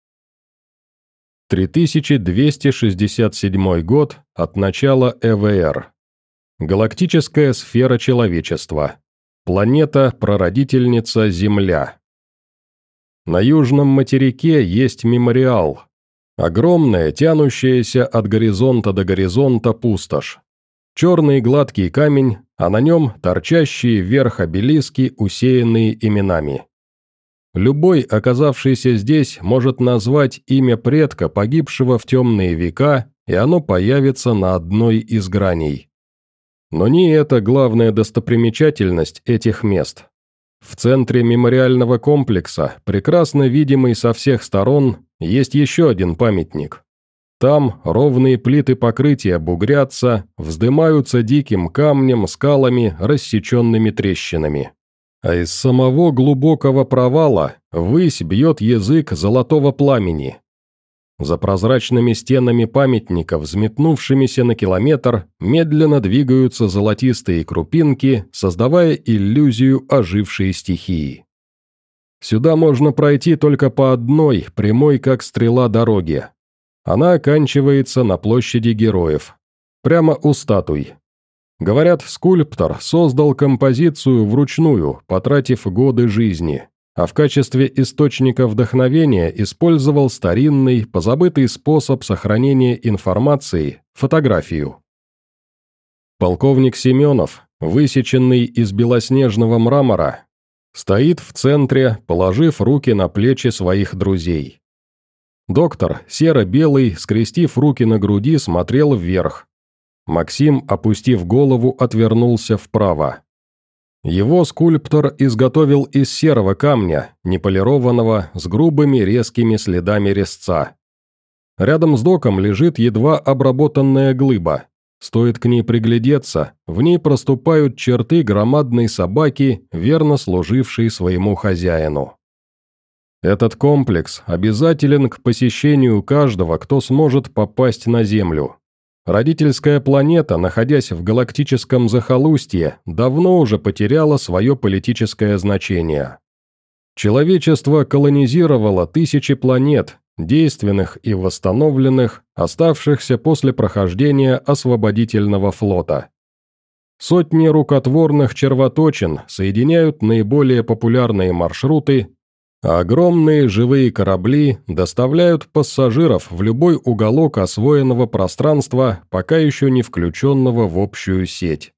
три тысячи двести шестьдесят седьмой год от начала э вэ эр. Галактическая сфера человечества. Планета-прародительница Земля. На южном материке есть мемориал. Огромная, тянущаяся от горизонта до горизонта пустошь. Черный гладкий камень, а на нем торчащие вверх обелиски, усеянные именами. Любой, оказавшийся здесь, может назвать имя предка, погибшего в темные века, и оно появится на одной из граней. Но не это главная достопримечательность этих мест. В центре мемориального комплекса, прекрасно видимый со всех сторон, есть еще один памятник. Там ровные плиты покрытия бугрятся, вздымаются диким камнем, скалами, рассеченными трещинами. А из самого глубокого провала ввысь бьет язык золотого пламени. За прозрачными стенами памятника, взметнувшимися на километр, медленно двигаются золотистые крупинки, создавая иллюзию ожившей стихии. Сюда можно пройти только по одной, прямой как стрела дороге. Она оканчивается на площади героев, прямо у статуй. Говорят, скульптор создал композицию вручную, потратив годы жизни, а в качестве источника вдохновения использовал старинный, позабытый способ сохранения информации – фотографию. Полковник Семенов, высеченный из белоснежного мрамора, стоит в центре, положив руки на плечи своих друзей. Доктор, серо-белый, скрестив руки на груди, смотрел вверх. Максим, опустив голову, отвернулся вправо. Его скульптор изготовил из серого камня, неполированного, с грубыми резкими следами резца. Рядом с доком лежит едва обработанная глыба. Стоит к ней приглядеться, в ней проступают черты громадной собаки, верно служившей своему хозяину. Этот комплекс обязателен к посещению каждого, кто сможет попасть на Землю. Родительская планета, находясь в галактическом захолустье, давно уже потеряла свое политическое значение. Человечество колонизировало тысячи планет, действенных и восстановленных, оставшихся после прохождения освободительного флота. Сотни рукотворных червоточин соединяют наиболее популярные маршруты, а огромные живые корабли доставляют пассажиров в любой уголок освоенного пространства, пока еще не включенного в общую сеть.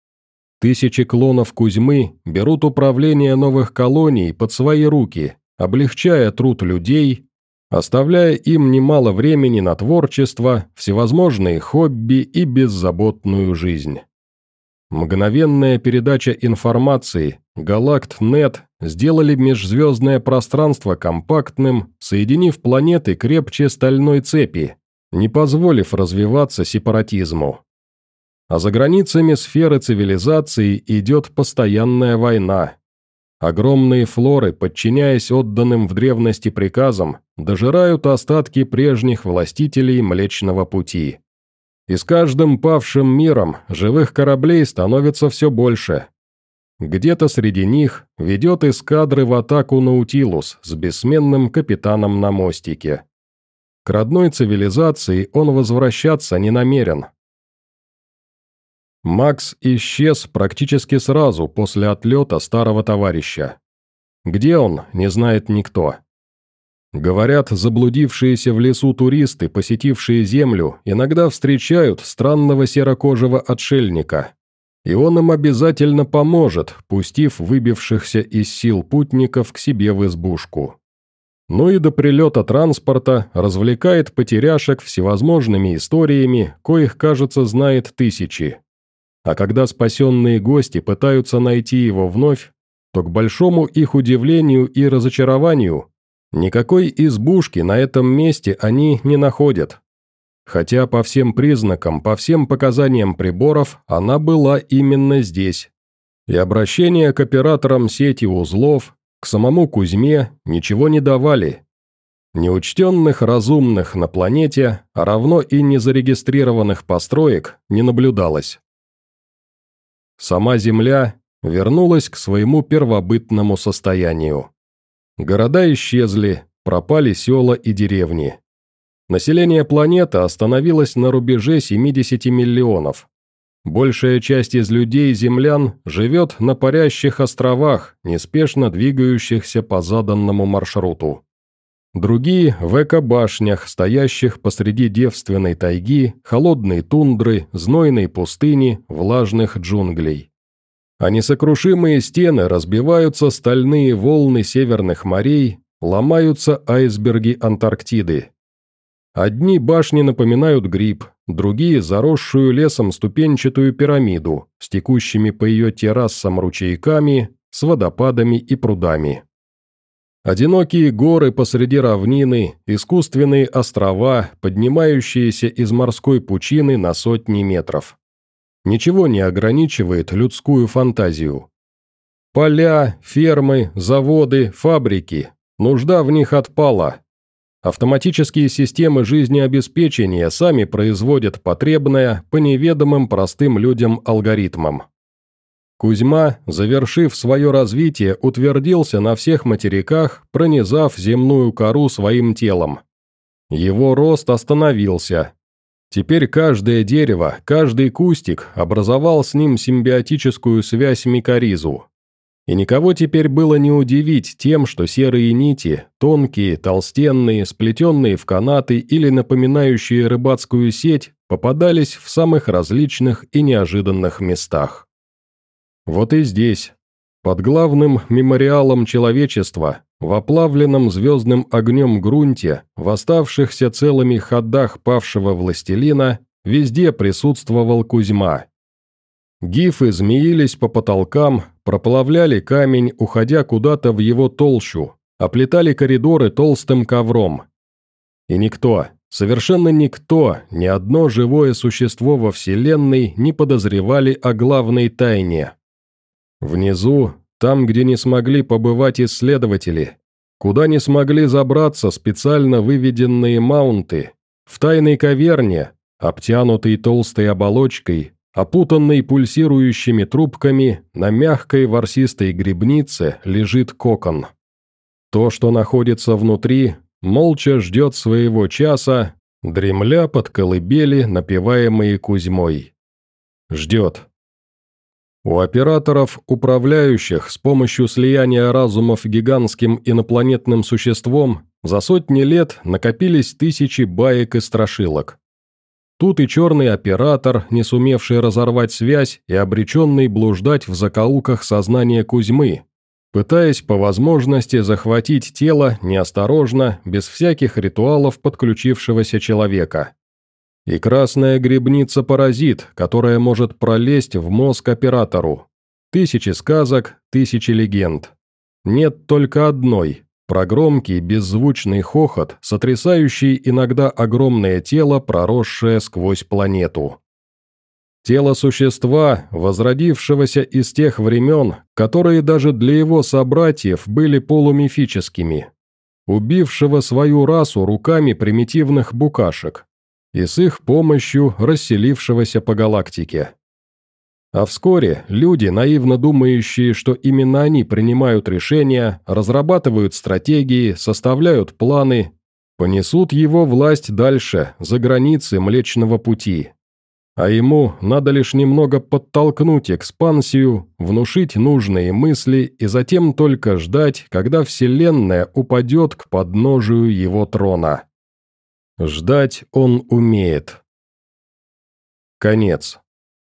Тысячи клонов Кузьмы берут управление новых колоний под свои руки, облегчая труд людей, оставляя им немало времени на творчество, всевозможные хобби и беззаботную жизнь. мгновенная передача информации, Галакт.нет сделали межзвездное пространство компактным, соединив планеты крепче стальной цепи, не позволив развиваться сепаратизму. А за границами сферы цивилизации идет постоянная война. Огромные флоры, подчиняясь отданным в древности приказам, дожирают остатки прежних властителей Млечного Пути. И с каждым павшим миром живых кораблей становится все больше. Где-то среди них ведет эскадры в атаку Наутилус с бессменным капитаном на мостике. К родной цивилизации он возвращаться не намерен. Макс исчез практически сразу после отлета старого товарища. Где он, не знает никто. Говорят, заблудившиеся в лесу туристы, посетившие Землю, иногда встречают странного серокожего отшельника. И он им обязательно поможет, пустив выбившихся из сил путников к себе в избушку. Ну и до прилета транспорта развлекает потеряшек всевозможными историями, коих, кажется, знает тысячи. А когда спасенные гости пытаются найти его вновь, то, к большому их удивлению и разочарованию, никакой избушки на этом месте они не находят. Хотя по всем признакам, по всем показаниям приборов, она была именно здесь. И обращение к операторам сети узлов, к самому Кузьме, ничего не давали. Неучтенных разумных на планете, а равно и незарегистрированных построек, не наблюдалось. Сама Земля вернулась к своему первобытному состоянию. Города исчезли, пропали села и деревни. Население планеты остановилось на рубеже семидесяти миллионов. Большая часть из людей-землян живет на парящих островах, неспешно двигающихся по заданному маршруту. Другие – в эко-башнях, стоящих посреди девственной тайги, холодной тундры, знойной пустыни, влажных джунглей. А несокрушимые стены разбиваются стальные волны северных морей, ломаются айсберги Антарктиды. Одни башни напоминают гриб, другие – заросшую лесом ступенчатую пирамиду, с текущими по ее террасам ручейками, с водопадами и прудами. Одинокие горы посреди равнины, искусственные острова, поднимающиеся из морской пучины на сотни метров. Ничего не ограничивает людскую фантазию. Поля, фермы, заводы, фабрики. Нужда в них отпала. Автоматические системы жизнеобеспечения сами производят потребное по неведомым простым людям алгоритмам. Кузьма, завершив свое развитие, утвердился на всех материках, пронизав земную кору своим телом. Его рост остановился. Теперь каждое дерево, каждый кустик образовал с ним симбиотическую связь микоризу. И никого теперь было не удивить тем, что серые нити, тонкие, толстенные, сплетенные в канаты или напоминающие рыбацкую сеть, попадались в самых различных и неожиданных местах. Вот и здесь, под главным мемориалом человечества, в оплавленном звездным огнем грунте, в оставшихся целыми ходах павшего властелина, везде присутствовал Кузьма. Гифы змеились по потолкам, проплавляли камень, уходя куда-то в его толщу, оплетали коридоры толстым ковром. И никто, совершенно никто, ни одно живое существо во Вселенной не подозревали о главной тайне. Внизу, там, где не смогли побывать исследователи, куда не смогли забраться специально выведенные маунты, в тайной каверне, обтянутой толстой оболочкой, опутанной пульсирующими трубками, на мягкой ворсистой грибнице лежит кокон. То, что находится внутри, молча ждет своего часа, дремля под колыбели, напеваемые Кузьмой. Ждет. У операторов, управляющих с помощью слияния разумов гигантским инопланетным существом, за сотни лет накопились тысячи баек и страшилок. Тут и черный оператор, не сумевший разорвать связь и обреченный блуждать в закоулках сознания Кузьмы, пытаясь по возможности захватить тело неосторожно, без всяких ритуалов подключившегося человека. И красная грибница-паразит, которая может пролезть в мозг оператору. Тысячи сказок, тысячи легенд. Нет только одной, про громкий беззвучный хохот, сотрясающий иногда огромное тело, проросшее сквозь планету. Тело существа, возродившегося из тех времен, которые даже для его собратьев были полумифическими, убившего свою расу руками примитивных букашек и с их помощью расселившегося по галактике. А вскоре люди, наивно думающие, что именно они принимают решения, разрабатывают стратегии, составляют планы, понесут его власть дальше, за границы Млечного Пути. А ему надо лишь немного подтолкнуть экспансию, внушить нужные мысли и затем только ждать, когда Вселенная упадет к подножию его трона. Ждать он умеет. Конец.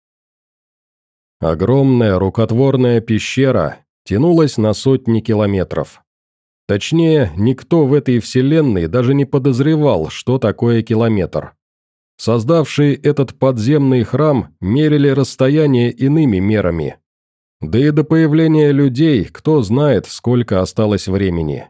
Огромная рукотворная пещера тянулась на сотни километров. Точнее, никто в этой вселенной даже не подозревал, что такое километр. Создавшие этот подземный храм мерили расстояние иными мерами. Да и до появления людей, кто знает, сколько осталось времени.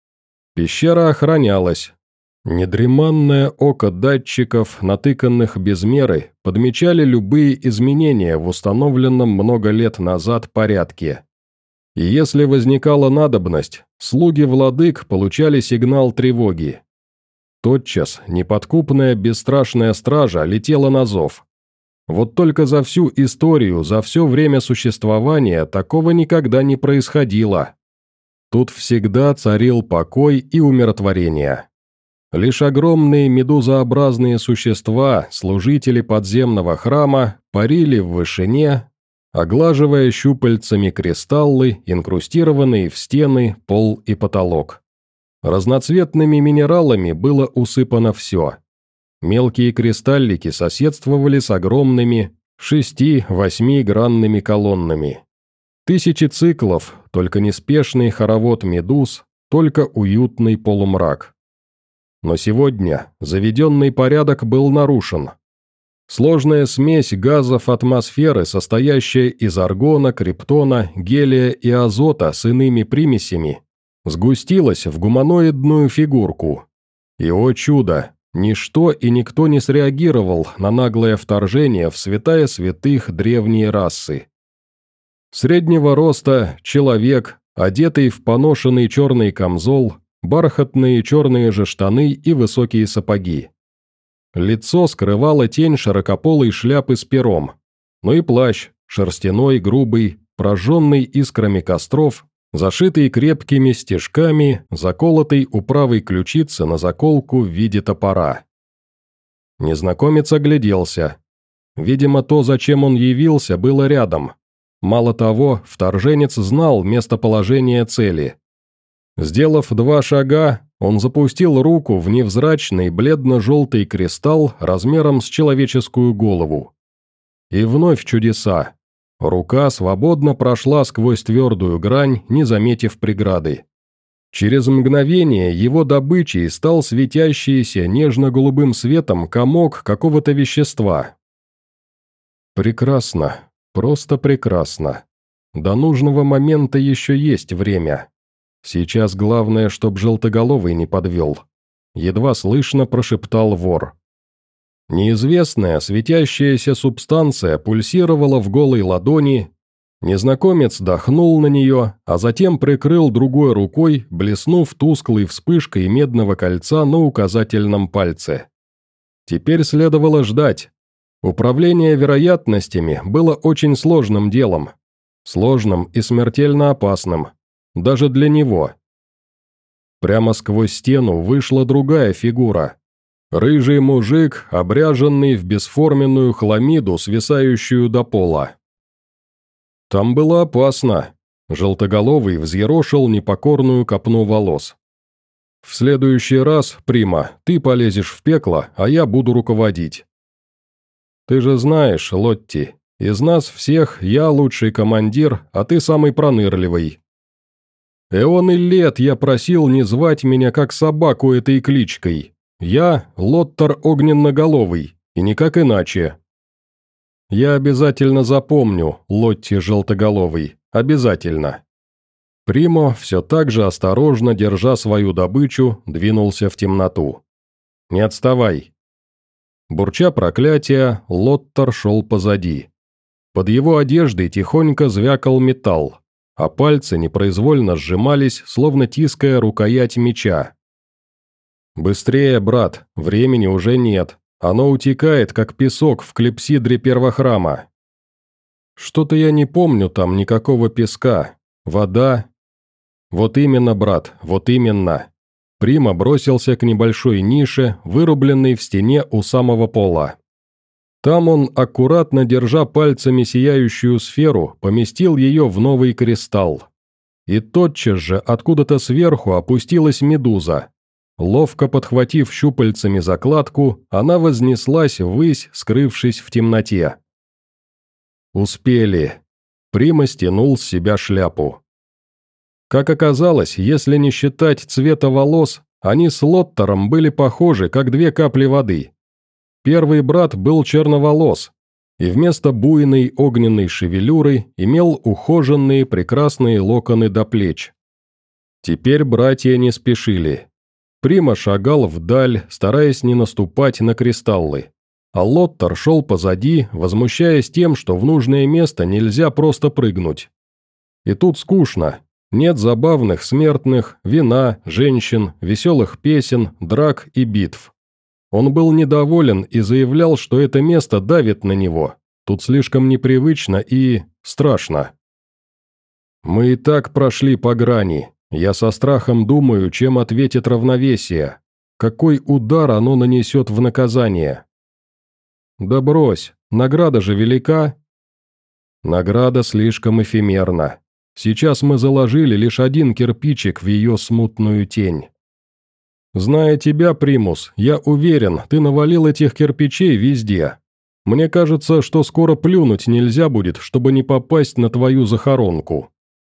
Пещера охранялась. Недреманное око датчиков, натыканных без меры, подмечали любые изменения в установленном много лет назад порядке. И если возникала надобность, слуги владык получали сигнал тревоги. Тотчас неподкупная бесстрашная стража летела на зов. Вот только за всю историю, за все время существования такого никогда не происходило. Тут всегда царил покой и умиротворение. Лишь огромные медузообразные существа, служители подземного храма, парили в вышине, оглаживая щупальцами кристаллы, инкрустированные в стены, пол и потолок. Разноцветными минералами было усыпано все. Мелкие кристаллики соседствовали с огромными шести-восьмигранными колоннами. Тысячи циклов, только неспешный хоровод медуз, только уютный полумрак. Но сегодня заведенный порядок был нарушен. Сложная смесь газов атмосферы, состоящая из аргона, криптона, гелия и азота с иными примесями, сгустилась в гуманоидную фигурку. И, о чудо, ничто и никто не среагировал на наглое вторжение в святая святых древней расы. Среднего роста человек, одетый в поношенный черный камзол, бархатные черные же штаны и высокие сапоги. Лицо скрывала тень широкополой шляпы с пером, но и плащ, шерстяной, грубый, прожженный искрами костров, зашитый крепкими стежками, заколотый у правой ключицы на заколку в виде топора. Незнакомец огляделся. Видимо, то, зачем он явился, было рядом. Мало того, вторженец знал местоположение цели. Сделав два шага, он запустил руку в невзрачный бледно-желтый кристалл размером с человеческую голову. И вновь чудеса. Рука свободно прошла сквозь твердую грань, не заметив преграды. Через мгновение его добычей стал светящийся нежно-голубым светом комок какого-то вещества. Прекрасно, просто прекрасно. До нужного момента еще есть время. Сейчас главное, чтоб желтоголовый не подвел. Едва слышно прошептал вор. Неизвестная светящаяся субстанция пульсировала в голой ладони. Незнакомец дохнул на нее, а затем прикрыл другой рукой, блеснув тусклой вспышкой медного кольца на указательном пальце. Теперь следовало ждать. Управление вероятностями было очень сложным делом. Сложным и смертельно опасным. Даже для него. Прямо сквозь стену вышла другая фигура. Рыжий мужик, обряженный в бесформенную хламиду, свисающую до пола. Там было опасно. Желтоголовый взъерошил непокорную копну волос. «В следующий раз, Прима, ты полезешь в пекло, а я буду руководить». «Ты же знаешь, Лотти, из нас всех я лучший командир, а ты самый пронырливый». Эон и лет я просил не звать меня как собаку этой кличкой. Я Лоттар Огненноголовый, И никак иначе. Я обязательно запомню, Лотти Желтоголовый, обязательно. Примо, все так же осторожно, держа свою добычу, двинулся в темноту. «Не отставай!» Бурча проклятия, Лоттер шел позади. Под его одеждой тихонько звякал металл, а пальцы непроизвольно сжимались, словно тиская рукоять меча. «Быстрее, брат, времени уже нет, оно утекает, как песок в клепсидре первохрама». «Что-то я не помню там никакого песка, вода...» «Вот именно, брат, вот именно». Примо бросился к небольшой нише, вырубленной в стене у самого пола. Там он, аккуратно держа пальцами сияющую сферу, поместил ее в новый кристалл. И тотчас же откуда-то сверху опустилась медуза. Ловко подхватив щупальцами закладку, она вознеслась ввысь, скрывшись в темноте. Успели. Примо стянул с себя шляпу. Как оказалось, если не считать цвета волос, они с Лоттером были похожи, как две капли воды. Первый брат был черноволос, и вместо буйной огненной шевелюры имел ухоженные прекрасные локоны до плеч. Теперь братья не спешили. Примо шагал вдаль, стараясь не наступать на кристаллы, а Лоттер шел позади, возмущаясь тем, что в нужное место нельзя просто прыгнуть. И тут скучно. Нет забавных смертных, вина, женщин, веселых песен, драк и битв. Он был недоволен и заявлял, что это место давит на него. Тут слишком непривычно и... страшно. Мы и так прошли по грани. Я со страхом думаю, чем ответит равновесие. Какой удар оно нанесет в наказание. Да брось, награда же велика. Награда слишком эфемерна. Сейчас мы заложили лишь один кирпичик в ее смутную тень. Зная тебя, Примус, я уверен, ты навалил этих кирпичей везде. Мне кажется, что скоро плюнуть нельзя будет, чтобы не попасть на твою захоронку.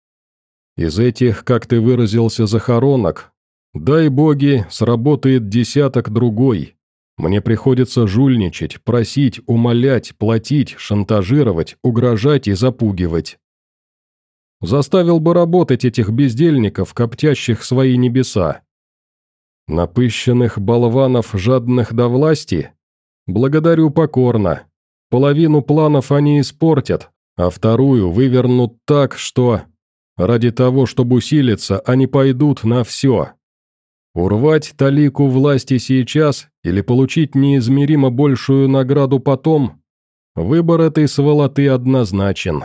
Из этих, как ты выразился, захоронок, дай боги, сработает десяток другой. Мне приходится жульничать, просить, умолять, платить, шантажировать, угрожать и запугивать. Заставил бы работать этих бездельников, коптящих свои небеса. Напыщенных болванов, жадных до власти? Благодарю покорно. Половину планов они испортят, а вторую вывернут так, что... Ради того, чтобы усилиться, они пойдут на все. Урвать талику власти сейчас или получить неизмеримо большую награду потом? Выбор этой сволоты однозначен.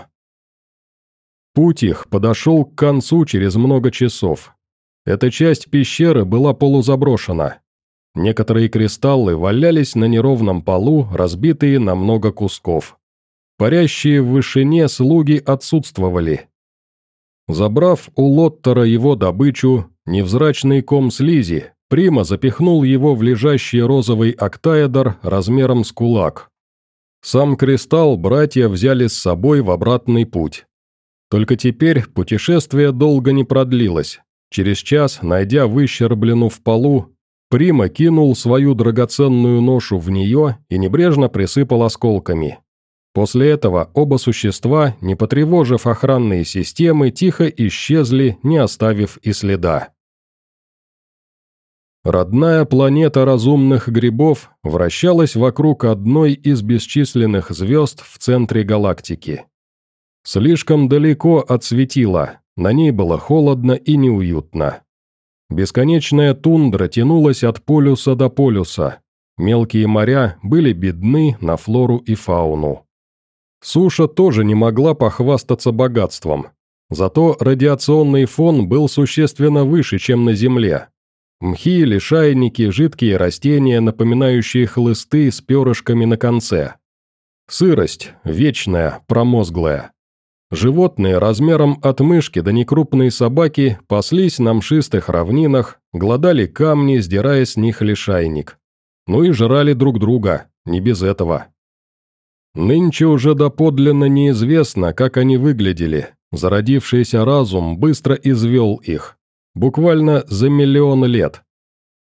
Путь их подошел к концу через много часов. Эта часть пещеры была полузаброшена. Некоторые кристаллы валялись на неровном полу, разбитые на много кусков. Парящие в вышине слуги отсутствовали. Забрав у Лоттера его добычу, невзрачный ком слизи, Примо запихнул его в лежащий розовый октаэдр размером с кулак. Сам кристалл братья взяли с собой в обратный путь. Только теперь путешествие долго не продлилось. Через час, найдя выщерблену в полу, Примо кинул свою драгоценную ношу в нее и небрежно присыпал осколками. После этого оба существа, не потревожив охранные системы, тихо исчезли, не оставив и следа. Родная планета разумных грибов вращалась вокруг одной из бесчисленных звезд в центре галактики. Слишком далеко от светила, на ней было холодно и неуютно. Бесконечная тундра тянулась от полюса до полюса. Мелкие моря были бедны на флору и фауну. Суша тоже не могла похвастаться богатством. Зато радиационный фон был существенно выше, чем на Земле. Мхи, лишайники, жидкие растения, напоминающие хлысты с перышками на конце. Сырость, вечная, промозглая. Животные размером от мышки до некрупной собаки паслись на мшистых равнинах, глодали камни, сдирая с них лишайник. Ну и жрали друг друга, не без этого. Нынче уже доподлинно неизвестно, как они выглядели. Зародившийся разум быстро извел их. Буквально за миллион лет.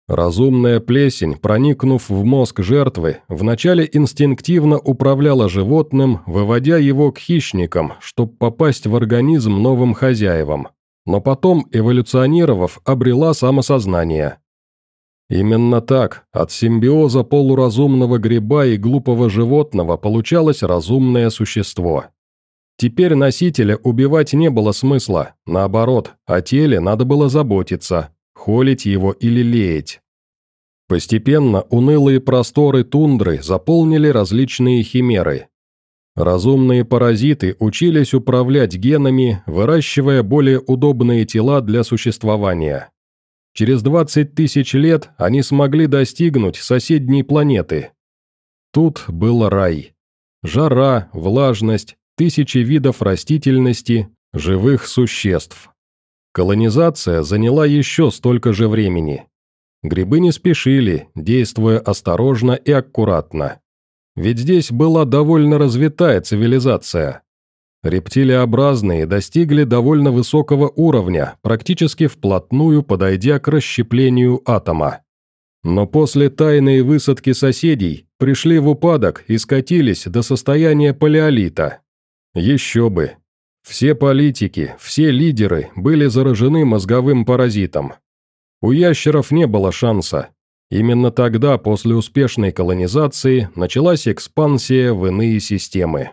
Разумная плесень, проникнув в мозг жертвы, вначале инстинктивно управляла животным, выводя его к хищникам, чтобы попасть в организм новым хозяевам, но потом, эволюционировав, обрела самосознание. Именно так, от симбиоза полуразумного гриба и глупого животного получалось разумное существо. Теперь носителя убивать не было смысла, наоборот, о теле надо было заботиться, холить его или лелеять. Постепенно унылые просторы тундры заполнили различные химеры. Разумные паразиты учились управлять генами, выращивая более удобные тела для существования. Через двадцать тысяч лет они смогли достигнуть соседней планеты. Тут был рай. Жара, влажность, тысячи видов растительности, живых существ. Колонизация заняла еще столько же времени. Грибы не спешили, действуя осторожно и аккуратно. Ведь здесь была довольно развитая цивилизация. Рептилиобразные достигли довольно высокого уровня, практически вплотную подойдя к расщеплению атома. Но после тайной высадки соседей пришли в упадок и скатились до состояния палеолита. Еще бы. Все политики, все лидеры были заражены мозговым паразитом. У ящеров не было шанса. Именно тогда, после успешной колонизации, началась экспансия в иные системы.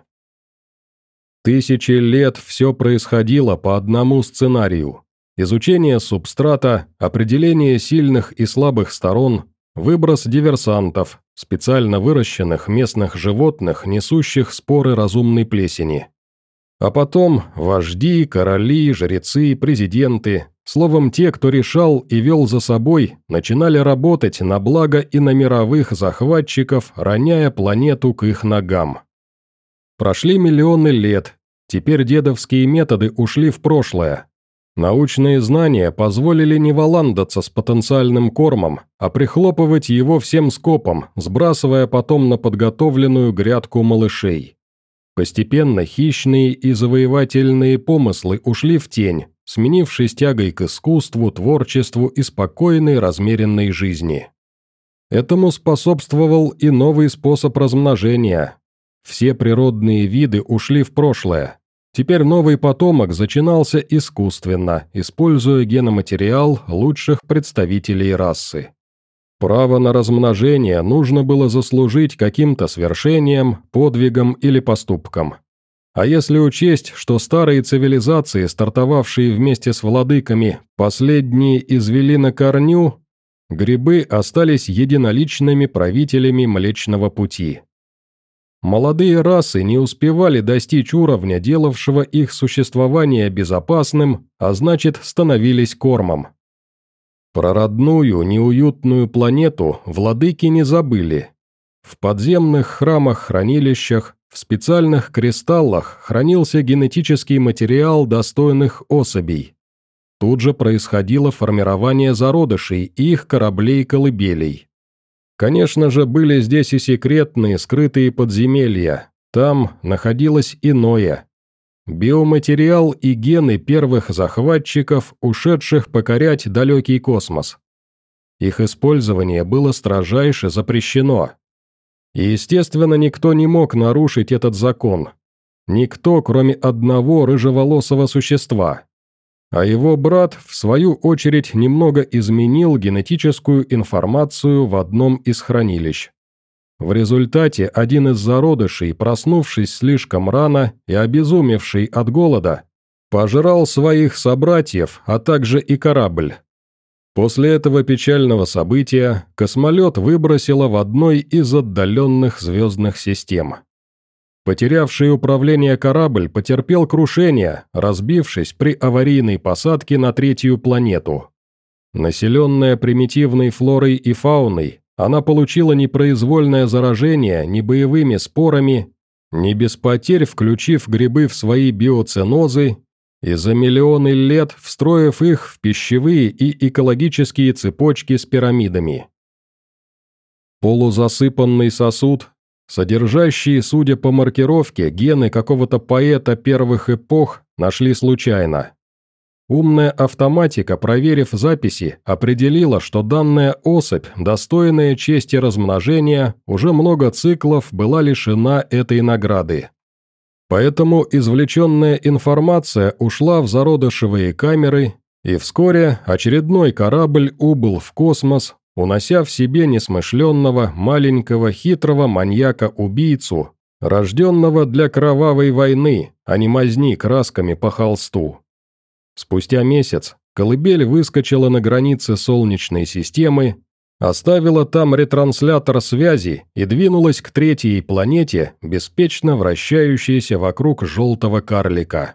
Тысячи лет все происходило по одному сценарию. Изучение субстрата, определение сильных и слабых сторон, выброс диверсантов, специально выращенных местных животных, несущих споры разумной плесени. А потом вожди, короли, жрецы, президенты, словом, те, кто решал и вел за собой, начинали работать на благо и на мировых захватчиков, роняя планету к их ногам. Прошли миллионы лет, теперь дедовские методы ушли в прошлое. Научные знания позволили не валандаться с потенциальным кормом, а прихлопывать его всем скопом, сбрасывая потом на подготовленную грядку малышей. Постепенно хищные и завоевательные помыслы ушли в тень, сменившись тягой к искусству, творчеству и спокойной размеренной жизни. Этому способствовал и новый способ размножения. Все природные виды ушли в прошлое. Теперь новый потомок зачинался искусственно, используя геноматериал лучших представителей расы. Право на размножение нужно было заслужить каким-то свершением, подвигом или поступком. А если учесть, что старые цивилизации, стартовавшие вместе с владыками, последние извели на корню, грибы остались единоличными правителями Млечного Пути. Молодые расы не успевали достичь уровня, делавшего их существование безопасным, а значит, становились кормом. Про родную, неуютную планету владыки не забыли. В подземных храмах-хранилищах, в специальных кристаллах хранился генетический материал достойных особей. Тут же происходило формирование зародышей и их кораблей-колыбелей. Конечно же, были здесь и секретные, скрытые подземелья. Там находилось иное. Биоматериал и гены первых захватчиков, ушедших покорять далекий космос. Их использование было строжайше запрещено. И, естественно, никто не мог нарушить этот закон. Никто, кроме одного рыжеволосого существа. А его брат, в свою очередь, немного изменил генетическую информацию в одном из хранилищ. В результате один из зародышей, проснувшись слишком рано и обезумевший от голода, пожрал своих собратьев, а также и корабль. После этого печального события космолет выбросило в одной из отдаленных звездных систем. Потерявший управление корабль потерпел крушение, разбившись при аварийной посадке на третью планету. Населенная примитивной флорой и фауной, она получила непроизвольное заражение ни боевыми спорами, ни без потерь, включив грибы в свои биоценозы, и за миллионы лет встроив их в пищевые и экологические цепочки с пирамидами. Полузасыпанный сосуд, содержащий, судя по маркировке, гены какого-то поэта первых эпох, нашли случайно. Умная автоматика, проверив записи, определила, что данная особь, достойная чести размножения, уже много циклов была лишена этой награды. Поэтому извлеченная информация ушла в зародышевые камеры, и вскоре очередной корабль убыл в космос, унося в себе несмышленного, маленького, хитрого маньяка-убийцу, рожденного для кровавой войны, а не мазни красками по холсту. Спустя месяц колыбель выскочила на границе Солнечной системы, оставила там ретранслятор связи и двинулась к третьей планете, беспечно вращающейся вокруг желтого карлика.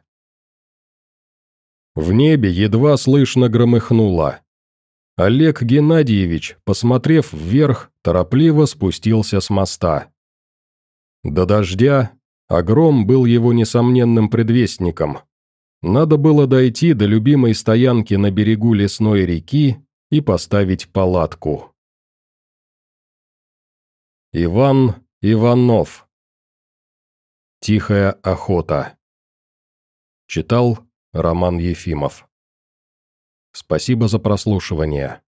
В небе едва слышно громыхнуло. Олег Геннадьевич, посмотрев вверх, торопливо спустился с моста. До дождя, а гром был его несомненным предвестником. Надо было дойти до любимой стоянки на берегу лесной реки и поставить палатку. Иван Иванов. Тихая охота. Читал Роман Ефимов. Спасибо за прослушивание.